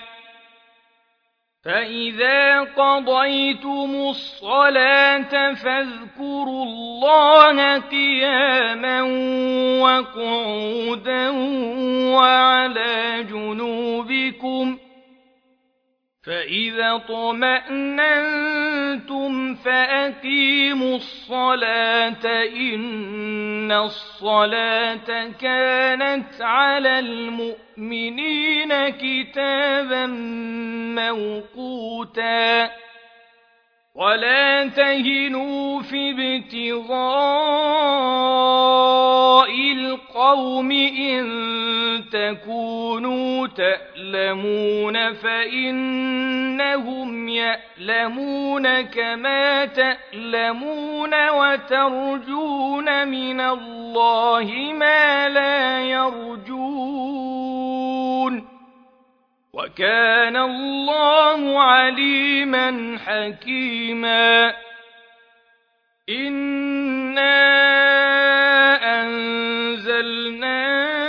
فَإِذَا قَضَيْتُمُ الصَّلَاةَ فاذكروا الله قياما وقعودا وعلى جنوبكم فإذا اطمأننتم فأقيموا الصلاة إن الصلاة كانت على المؤمنين كتابا موقوتا ولا تهنوا في ابتغاء القوم إن تكونوا تألمون فإنهم يألمون كما تألمون وترجون من الله ما لا يرجون وكان الله عليما حكيما إنا أنزلنا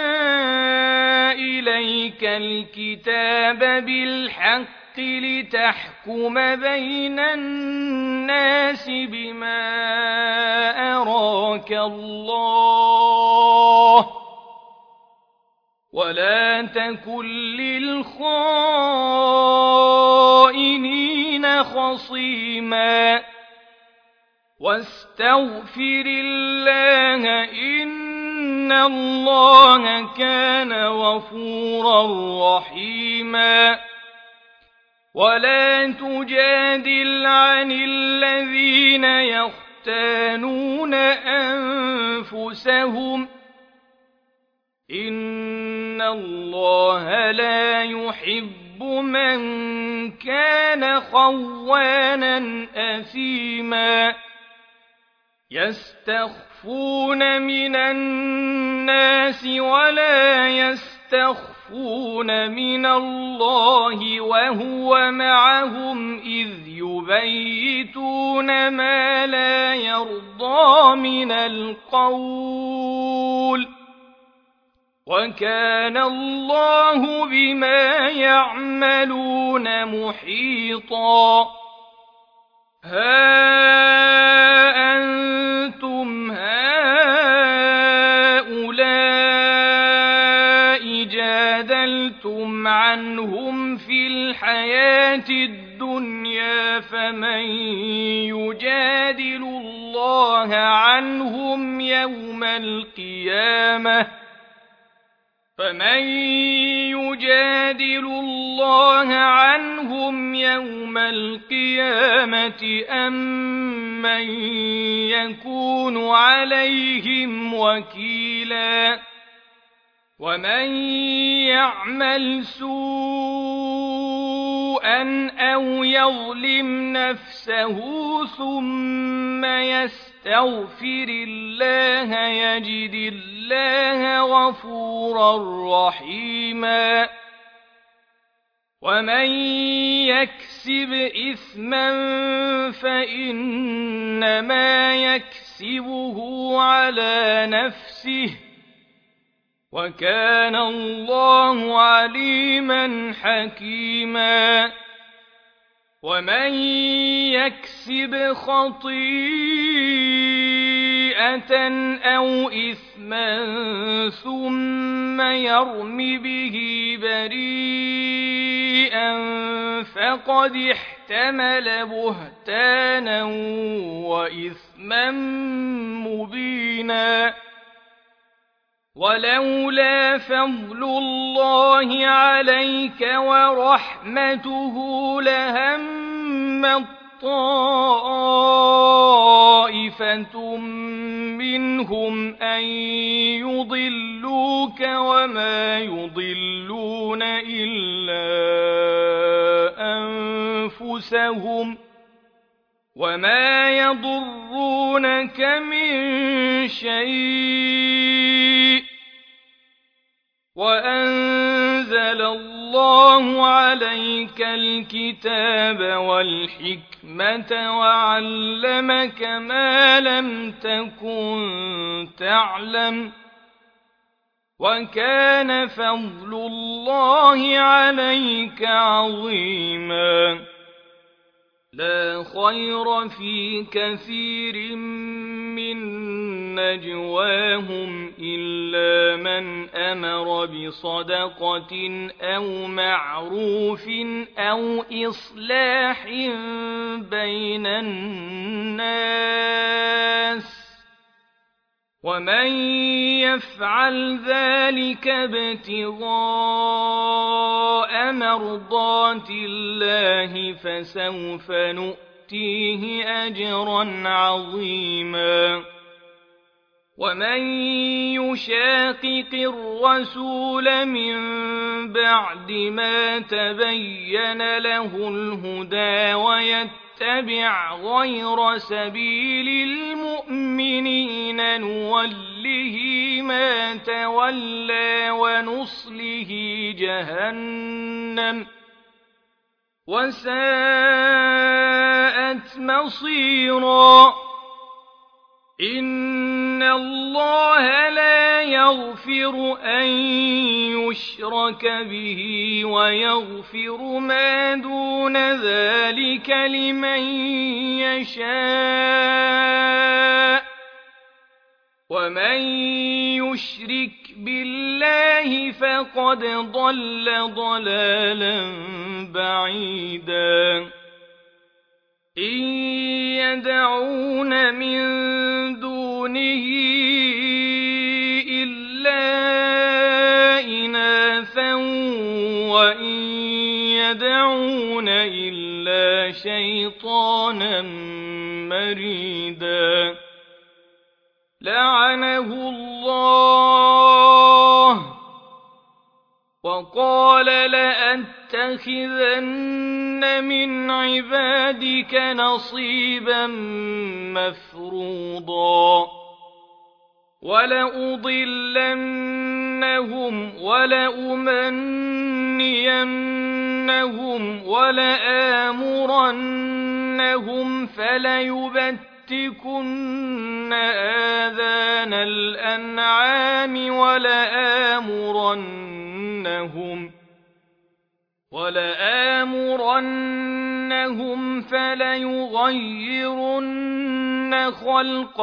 إليك الكتاب بالحق لتحكم بين الناس بما أراك الله ولا تكن للخائنين خصيما واستغفر الله إن إن الله كان غفورا رحيما ولا تجادل عن الذين يختانون أنفسهم إن الله لا يحب من كان خوانا أثيما يستخفون من الناس ولا يستخفون من الله وهو معهم إذ يبيتون ما لا يرضى من القول وكان الله بما يعملون محيطا ها أنتم هؤلاء جادلتم عنهم في الحياة الدنيا فمن يجادل الله عنهم يوم القيامة فمن يجادل الله عنهم يوم القيامة أم من يكون عليهم وكيلا ومن يعمل سوءا أو يظلم نفسه ثم يستغفر الله يجد الله غفورا رحيما ومن يكسب إثما فإنما يكسبه على نفسه وكان الله عليما حكيما ومن يكسب خطيئة أو إثما ثم يرم به بريئا فقد احتمل بهتانا وإثما مبينا ولولا فضل الله عليك ورحمته لهم طائفة منهم أن يضلوك وما يضلون إلا أنفسهم وما يضرونك من شيء وأنزل الله عليك الكتاب والحكمة وعلمك ما لم تكن تعلم وكان فضل الله عليك عظيما لا خير في كثير من نجواهم إلا من أمر بصدقة أو معروف أو إصلاح بين الناس ومن يفعل ذلك ابتغاء مرضات الله فسوف نؤتيه أجرا عظيما ومن يشاقق الرسول من بعد ما تبين له الهدى ويتبع غير سبيل المؤمنين نوله ما تولى ونصله جهنم وساءت مصيرا إن الله لا يغفر أن يشرك به ويغفر ما دون ذلك لمن يشاء ومن يشرك بالله فقد ضل ضلالا بعيدا إن يدعون من دونه إلا شيطانا مريدا لعنه الله وقال لأتخذن من عبادك نصيبا مفروضا ولأضلنهم ولأمنينهم ولآمرنهم فليبتكن آذان الأنعام ولآمرنهم ولآمرنهم فليغيرن خلق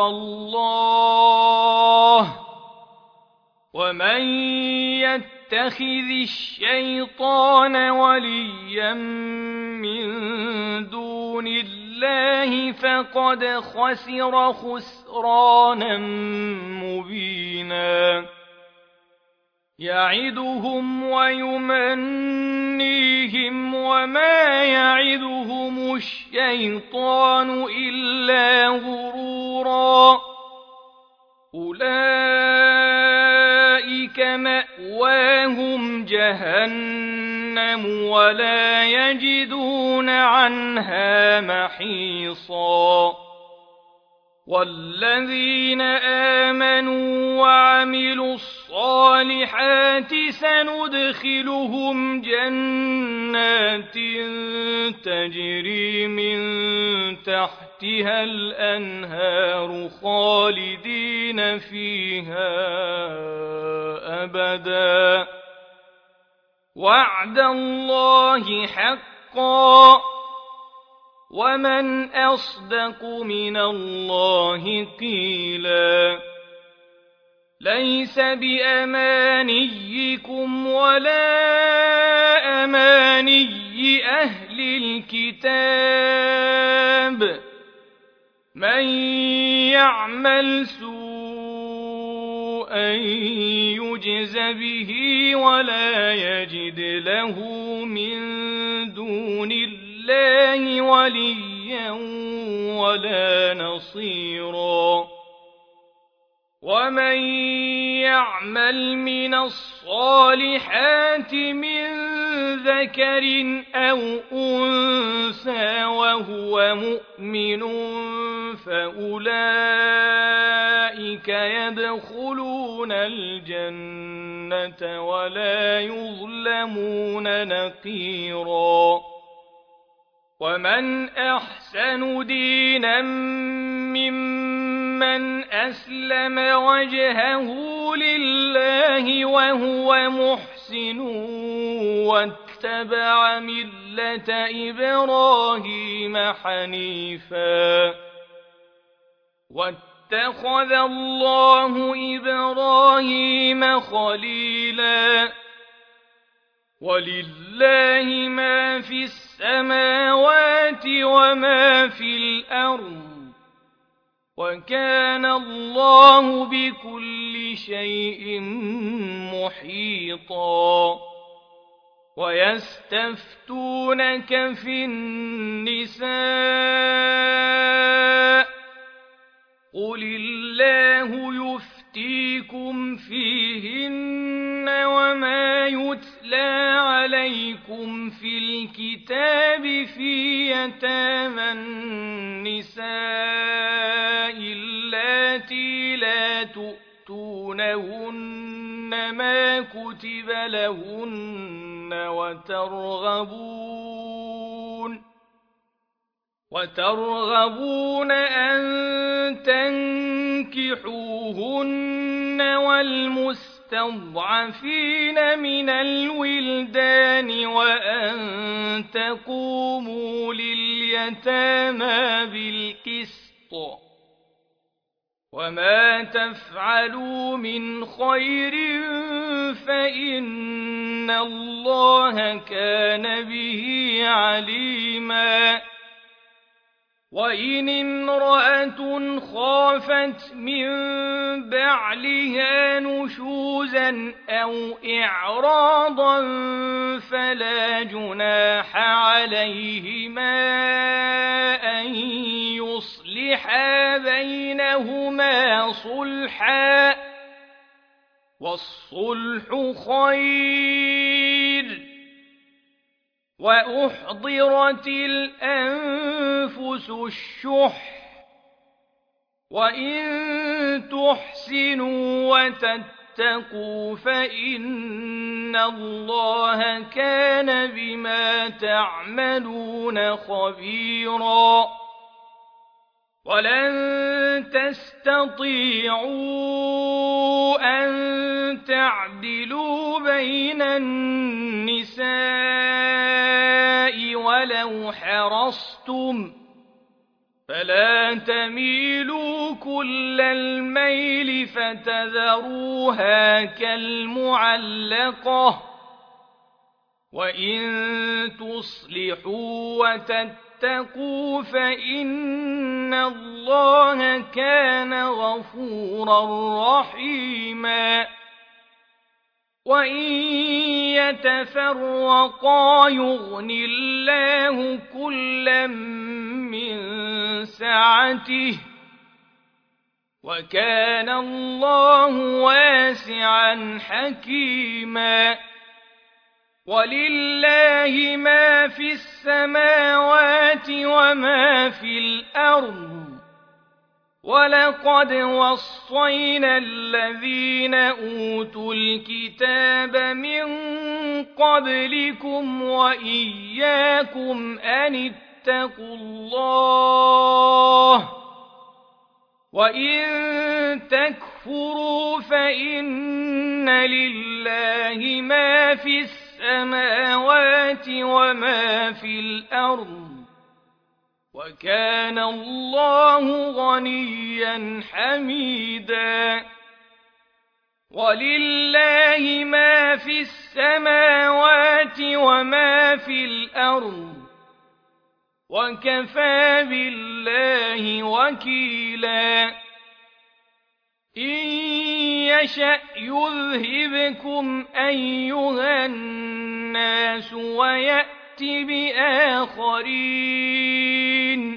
الله ومن يتخذ الشيطان وليا من دون الله فقد خسر خسرانا مبينا يعدهم ويمنيهم وما يعدهم الشيطان إلا غرورا أولئك مأواهم جهنم ولا يجدون عنها محيصا والذين آمنوا وعملوا الصالحات سندخلهم جنات تجري من تحتها الأنهار خالدين فيها أبدا وعد الله حقا ومن أصدق من الله قيلا ليس بأمانيكم ولا أماني أهل الكتاب من يعمل سوءا يجز به ولا يجد له من دون الله وليا ولا نصيرا ومن يعمل من الصالحات من ذكر أو أنثى وهو مؤمن فأولئك يدخلون الجنة ولا يظلمون نقيرا ومن أحسن دينا ممن أسلم وجهه لله وهو محسن واتبع ملة إبراهيم حنيفا واتخذ الله إبراهيم خليلا ولله ما في السماوات وما في الأرض وكان الله بكل شيء محيطا ويستفتونك في النساء قل الله يفتيكم فيهن وما يتلى عليكم في الكتاب في يتامى النساء اللاتي لا تؤتونهن ما كتب لهن وترغبون وترغبون أن تنكحوهن والمستضعفين من الولدان وأن تقوموا لليتامى بالقسط وما تفعلوا من خير فإن الله كان به عليما وإن امرأة خافت من بعلها نشوزا أو إعراضا فلا جناح عليهما أن يصلحا بينهما صلحا والصلح خير وأحضرت الأنفس الشح وإن تحسنوا وتتقوا فإن الله كان بما تعملون خبيرا ولن تستطيعوا أن تعدلوا بين النساء ولو حرصتم فلا تميلوا كل الميل فتذروها كالمعلقة وإن تصلحوا وتتقوا فإن الله كان غفورا رحيما وإن يتفرقا يغن الله كلا من سعته وكان الله واسعا حكيما ولله ما في السماوات وما في الأرض ولقد وصينا الذين أوتوا الكتاب من قبلكم وإياكم أن اتقوا الله وإن تكفروا فإن لله ما في السماوات وما في الأرض وكان الله غنيا حميدا ولله ما في السماوات وما في الأرض وكفى بالله وكيلا إن يشأ يذهبكم أيها الناس ويأتي بآخرين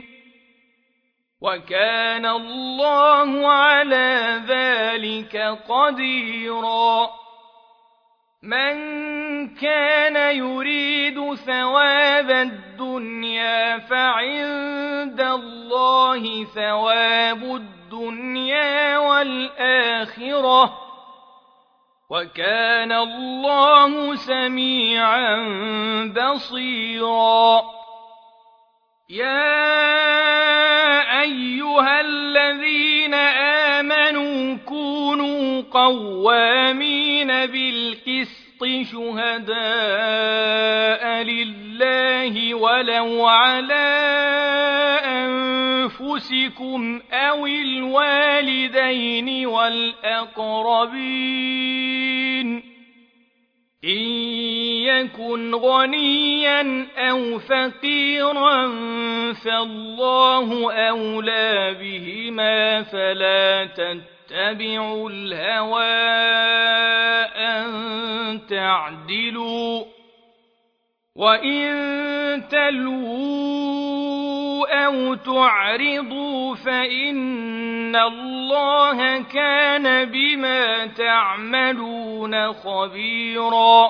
وكان الله على ذلك قديرا من كان يريد ثواب الدنيا فعند الله ثواب الدنيا والآخرة وكان الله سميعا بصيرا يا أيها الذين آمنوا كونوا قوامين بالقسط شهداء لله ولو على أنفسكم أو الوالدين والأقربين إن يكن غنيا أو فقيرا فالله أولى بهما فلا تتبعوا الهوى أن تعدلوا وإن تلووا أو تعرضوا فإن الله كان بما تعملون خبيرا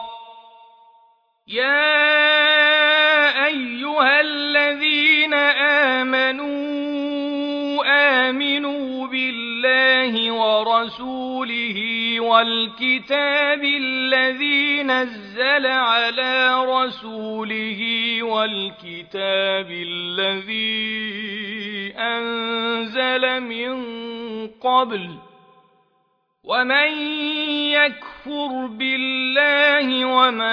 يا أيها الذين آمنوا آمنوا بالله ورسوله والكتاب الذي نزل على رسوله والكتاب الذي أنزل من قبل ومن يكفر بالله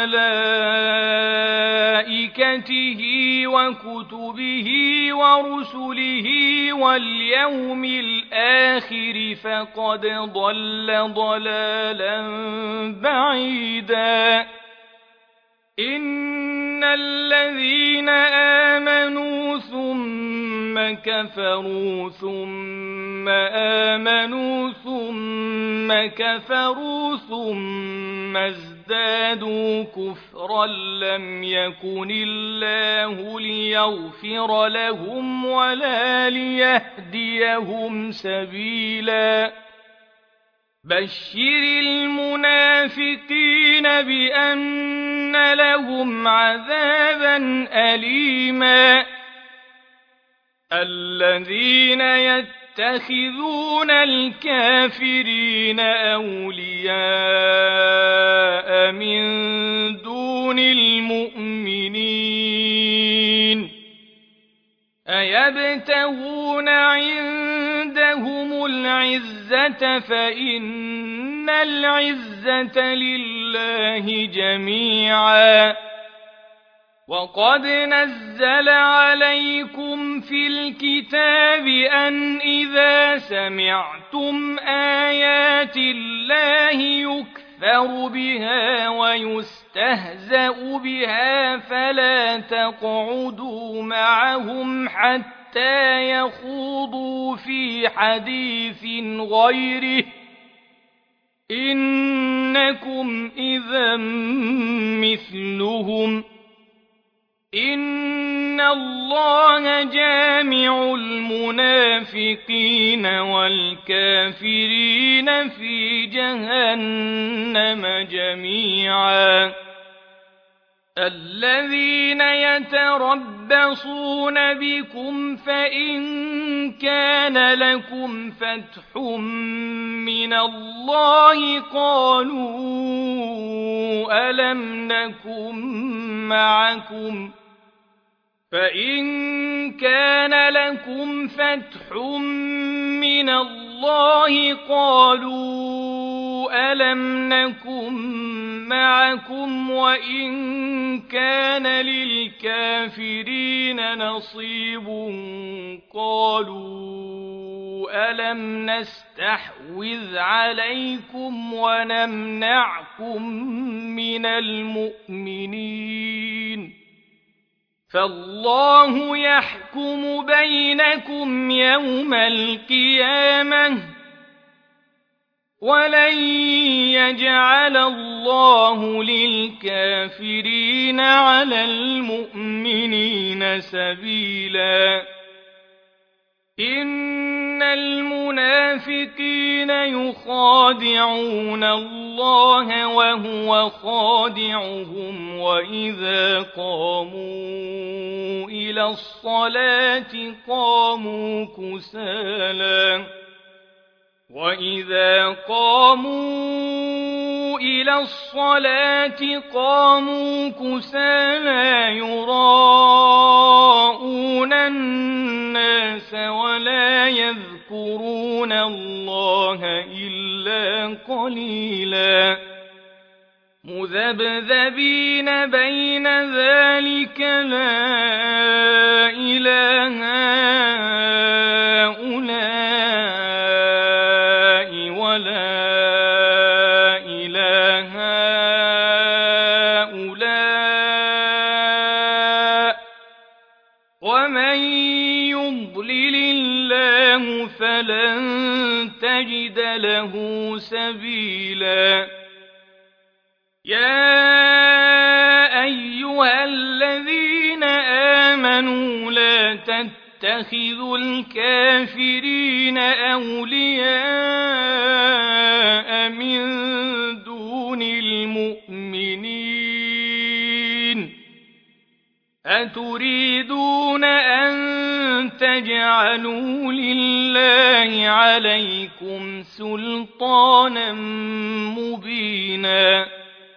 وملائكته وكتبه ورسله واليوم الآخر فقد ضل ضلالا بعيدا إن الذين آمنوا ثم كفروا ثم آمنوا ثم كفروا ثم ازدادوا كفرا لم يكن الله ليغفر لهم ولا ليهديهم سبيلا بشر المنافقين بأن لهم عذابا أليما الذين يتخذون الكافرين أولياء من دون المؤمنين أيبتغون عندهم العزة فإن العزة لله جميعا وقد نزل عليكم في الكتاب أن إذا سمعتم آيات الله يكفر بها ويستهزأ بها فلا تقعدوا معهم حتى يخوضوا في حديث غيره إنكم إذا مثلهم إن الله جامع المنافقين والكافرين في جهنم جميعا الذين يتربصون بكم فإن كان لكم فتح من الله قالوا ألم نكن معكم فإن كان لكم فتح من الله قالوا ألم نكن معكم وإن كان للكافرين نصيب قالوا ألم نستحوذ عليكم ونمنعكم من المؤمنين فالله يحكم بينكم يوم القيامة ولن يجعل الله للكافرين على المؤمنين سبيلا إن المنافقين يخادعون الله وهو خادعهم وإذا قاموا إلى الصلاة قاموا كسالى وإذا قاموا إلى الصلاة قاموا كسالى يراءون الناس ولا يذكرون الله إلا قليلا مذبذبين بين ذلك لا إله هؤلاء ولا إله هؤلاء ومن يضلل الله فلن تجد له سبيلا يا أيها الذين آمنوا لا تتخذوا الكافرين أولياء من دون المؤمنين أتريدون أن تجعلوا لله عليكم سلطانا مبينا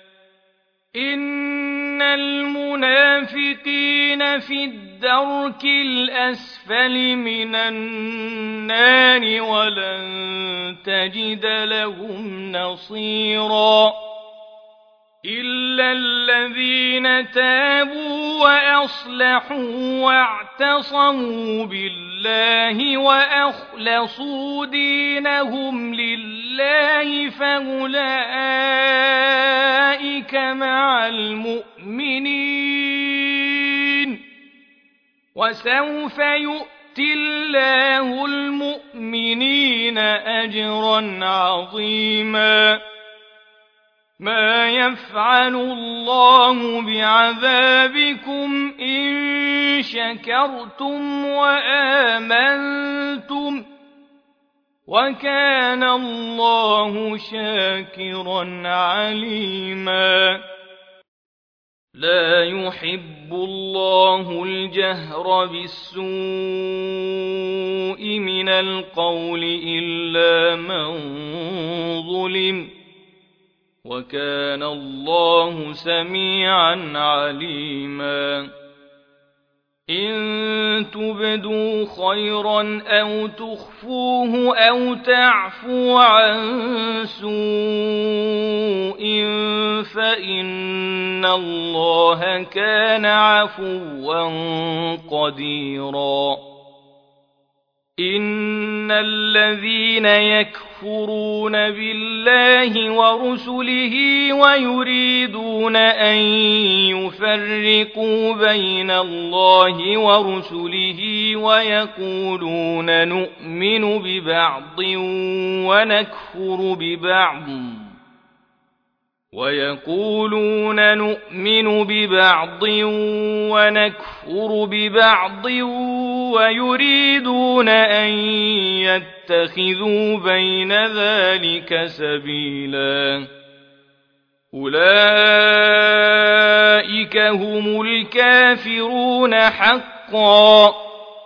إن المنافقين في الدرك الأسفل من النار ولن تجد لهم نصيرا إلا الذين تابوا وأصلحوا واعتصموا بالله وأخلصوا دينهم لله فأولئك مع المؤمنين وسوف يؤتي يؤت الله المؤمنين أجرا عظيما ما يفعل الله بعذابكم إن شكرتم وآمنتم وكان الله شاكرا عليما لا يحب الله الجهر بالسوء من القول إلا من ظلم وكان الله سميعا عليما إن تبدوا خيرا أو تخفوه أو تعفو عن سوء فإن الله كان عفوا قديرا إن الذين يكفرون بالله ورسله ويريدون أن يفرقوا بين الله ورسله ويقولون نؤمن ببعض ونكفر ببعض ويقولون نؤمن ببعض ونكفر ببعض ويريدون أن يتخذوا بين ذلك سبيلا أولئك هم الكافرون حقا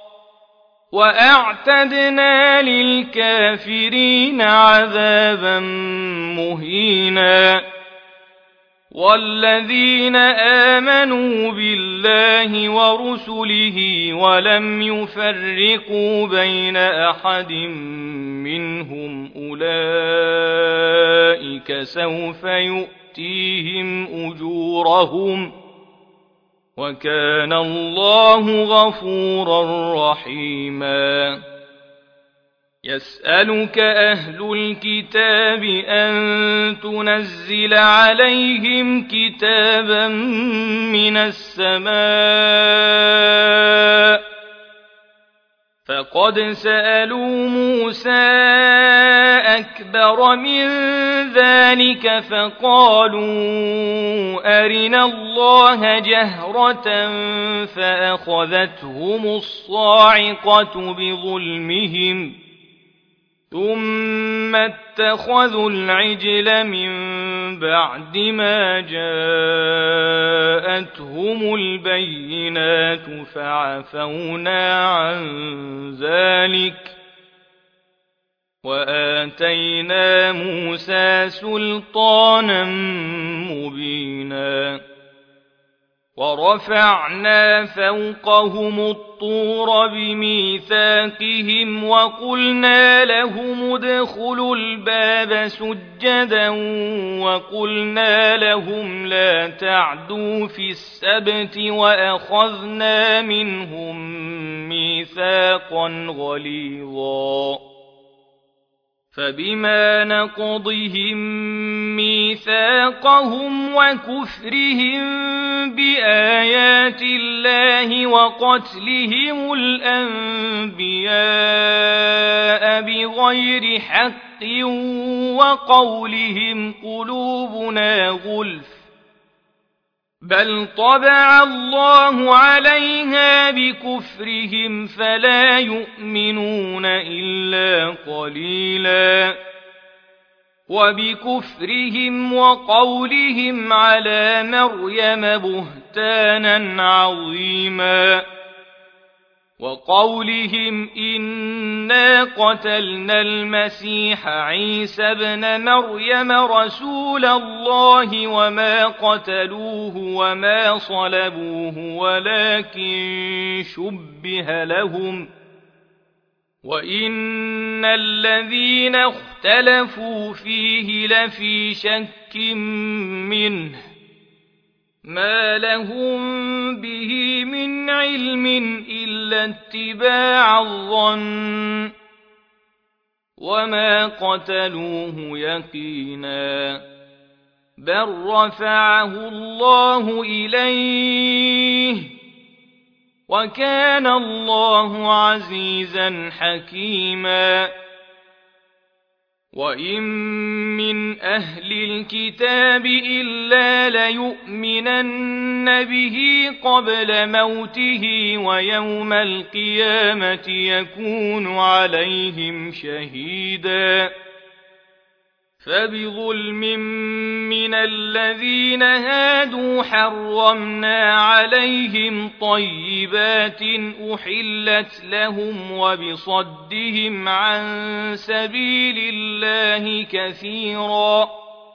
وأعتدنا للكافرين عذابا مهينا والذين آمنوا بالله ورسله ولم يفرقوا بين أحد منهم أولئك سوف يؤتيهم أجورهم وكان الله غفورا رحيما يسألك أهل الكتاب أن تنزل عليهم كتابا من السماء فقد سألوا موسى أكبر من ذلك فقالوا أرنا الله جهرة فأخذتهم الصاعقة بظلمهم ثم اتخذوا العجل من بعد ما جاءتهم البينات فعفونا عن ذلك وآتينا موسى سلطانا مبينا ورفعنا فوقهم الطور بميثاقهم وقلنا لهم ادخلوا الباب سجدا وقلنا لهم لا تعدوا في السبت وأخذنا منهم ميثاقا غليظا فبما نقضهم ميثاقهم وكفرهم بآيات الله وقتلهم الأنبياء بغير حق وقولهم قلوبنا غلف بل طبع الله عليها بكفرهم فلا يؤمنون إلا قليلا وبكفرهم وقولهم على مريم بهتانا عظيما وقولهم إنا قتلنا المسيح عيسى ابن مريم رسول الله وما قتلوه وما صلبوه ولكن شبه لهم وإن الذين اختلفوا فيه لفي شك منه ما لهم به من علم إلا اتباع الظن وما قتلوه يقينا بل رفعه الله إليه وكان الله عزيزا حكيما وإن من أهل الكتاب إلا ليؤمنن به قبل موته ويوم القيامة يكون عليهم شهيدا فبظلم من الذين هادوا حرمنا عليهم طيبات أحلت لهم وبصدهم عن سبيل الله كثيرا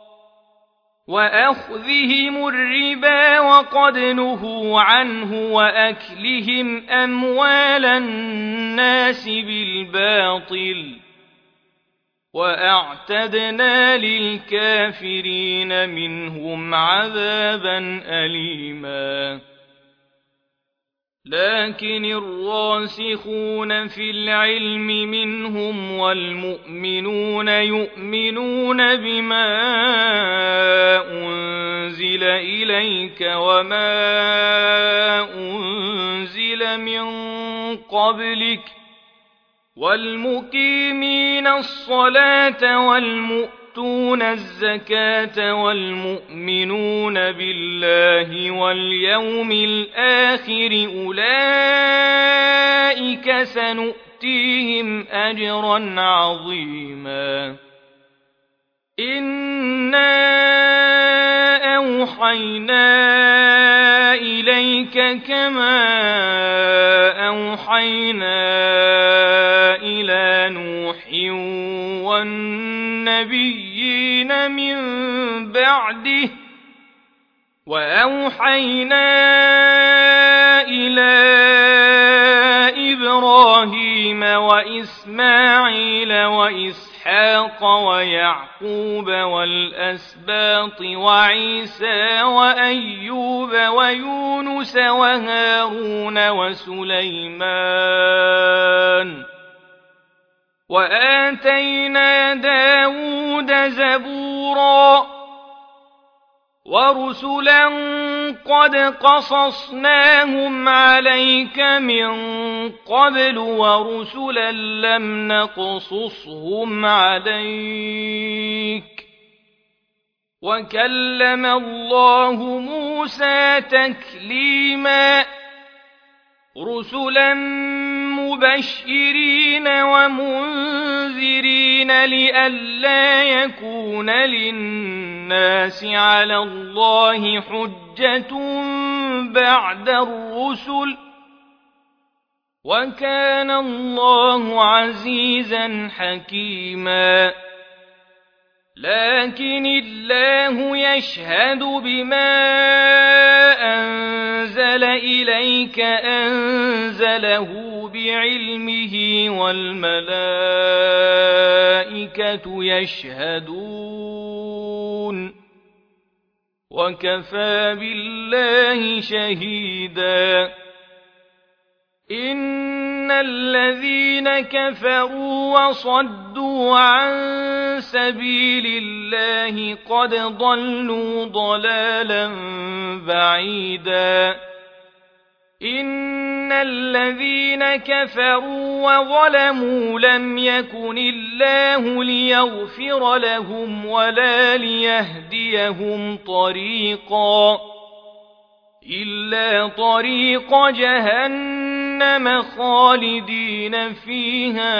وأخذهم الربا وقد نهوا عنه وأكلهم أموال الناس بالباطل وأعتدنا للكافرين منهم عذابا أليما لكن الراسخون في العلم منهم والمؤمنون يؤمنون بما أنزل إليك وما أنزل من قبلك والمقيمين الصلاة والمؤتون الزكاة والمؤمنون بالله واليوم الآخر أولئك سنؤتيهم أجرا عظيما إنا أوحينا إليك كما أوحينا إلى نوح والنبيين من بعده وأوحينا إلى إبراهيم وإسماعيل وإسحاق ويعقوب والأسباط وعيسى وأيوب ويونس وهارون وسليمان وآتينا داود زبورا ورسلا قد قصصناهم عليك من قبل ورسلا لم نقصصهم عليك وكلم الله موسى تكليما رسلا مبشرين ومنذرين لئلا يكون للناس على الله حجة بعد الرسل وكان الله عزيزا حكيما لكن الله يشهد بما أنزل إليك أنزله بعلمه والملائكة يشهدون وكفى بالله شهيدا إن الذين كفروا وصدوا عن سبيل الله قد ضلوا ضلالا بعيدا إن الذين كفروا وظلموا لم يكن الله ليغفر لهم ولا ليهديهم طريقا إلا طريق جهنم خالدين فيها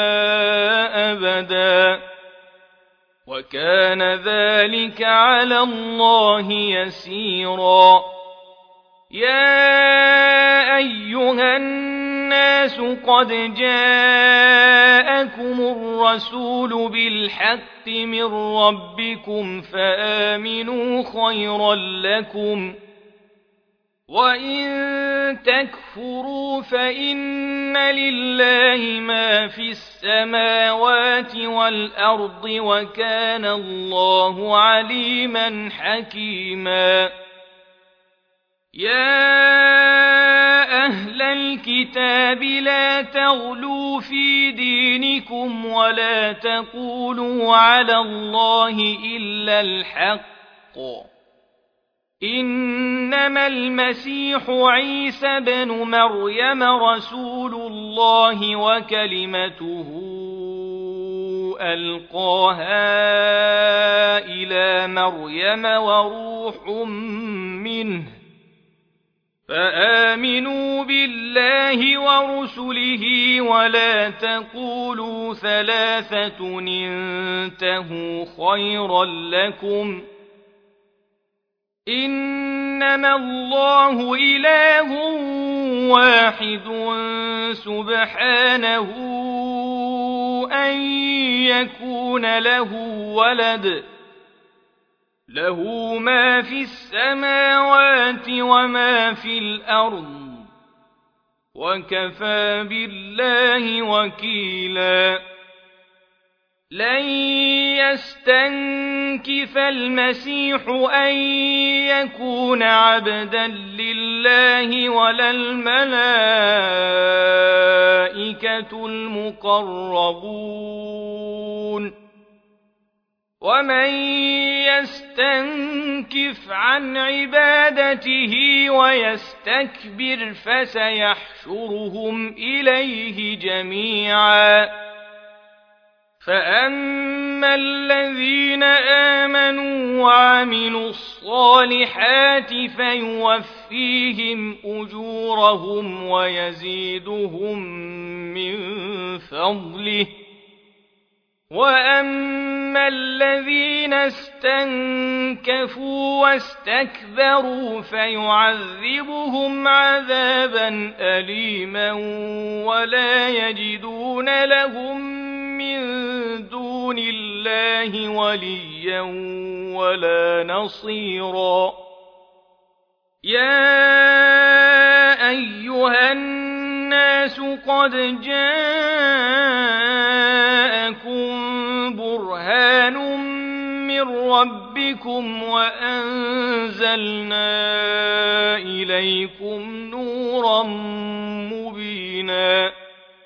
أبدا وكان ذلك على الله يسيرا يا أيها الناس قد جاءكم الرسول بالحق من ربكم فآمنوا خيرا لكم وإن تكفروا فإن لله ما في السماوات والأرض وكان الله عليما حكيما يا أهل الكتاب لا تغلوا في دينكم ولا تقولوا على الله إلا الحق إنما المسيح عيسى بن مريم رسول الله وكلمته ألقاها إلى مريم وروح منه فآمنوا بالله ورسله ولا تقولوا ثلاثة انتهوا خيرا لكم إنما الله إله واحد سبحانه أن يكون له ولد له ما في السماوات وما في الأرض وكفى بالله وكيلا لن يستنكف المسيح أن يكون عبدا لله ولا الملائكة المقربون ومن يستنكف عن عبادته ويستكبر فسيحشرهم إليه جميعا فأما الذين آمنوا وعملوا الصالحات فيوفيهم أجورهم ويزيدهم من فضله وأما الذين استنكفوا واستكبروا فيعذبهم عذابا أليما ولا يجدون لهم من دون الله وليا ولا نصيرا يا أيها الناس قد جاءكم برهان من ربكم وأنزلنا إليكم نورا مبينا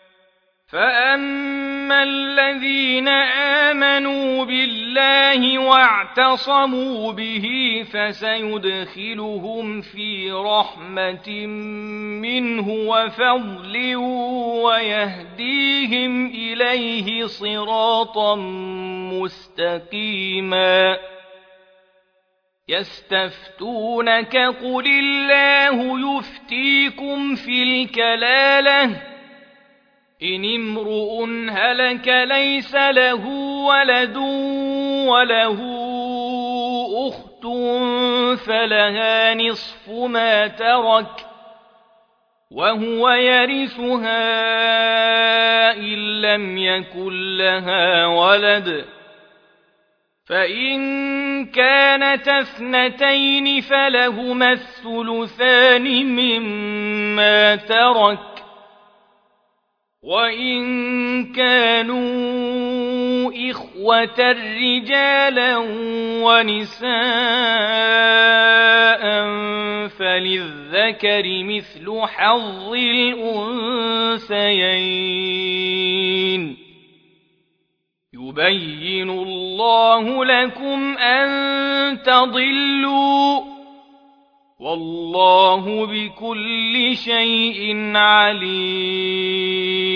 فأما الذين آمنوا بالله واعتصموا به فسيدخلهم في رحمة منه وفضل ويهديهم إليه صراطا مستقيما يستفتونك قل الله يفتيكم في الكلالة إن امرؤ هلك ليس له ولد وله أخت فلها نصف ما ترك وهو يرثها إن لم يكن لها ولد فإن كانت اثنتين فلهما الثلثان مما ترك وإن كانوا إخوة رجالا ونساء فللذكر مثل حظ الأنثيين يبين الله لكم أن تضلوا والله بكل شيء عليم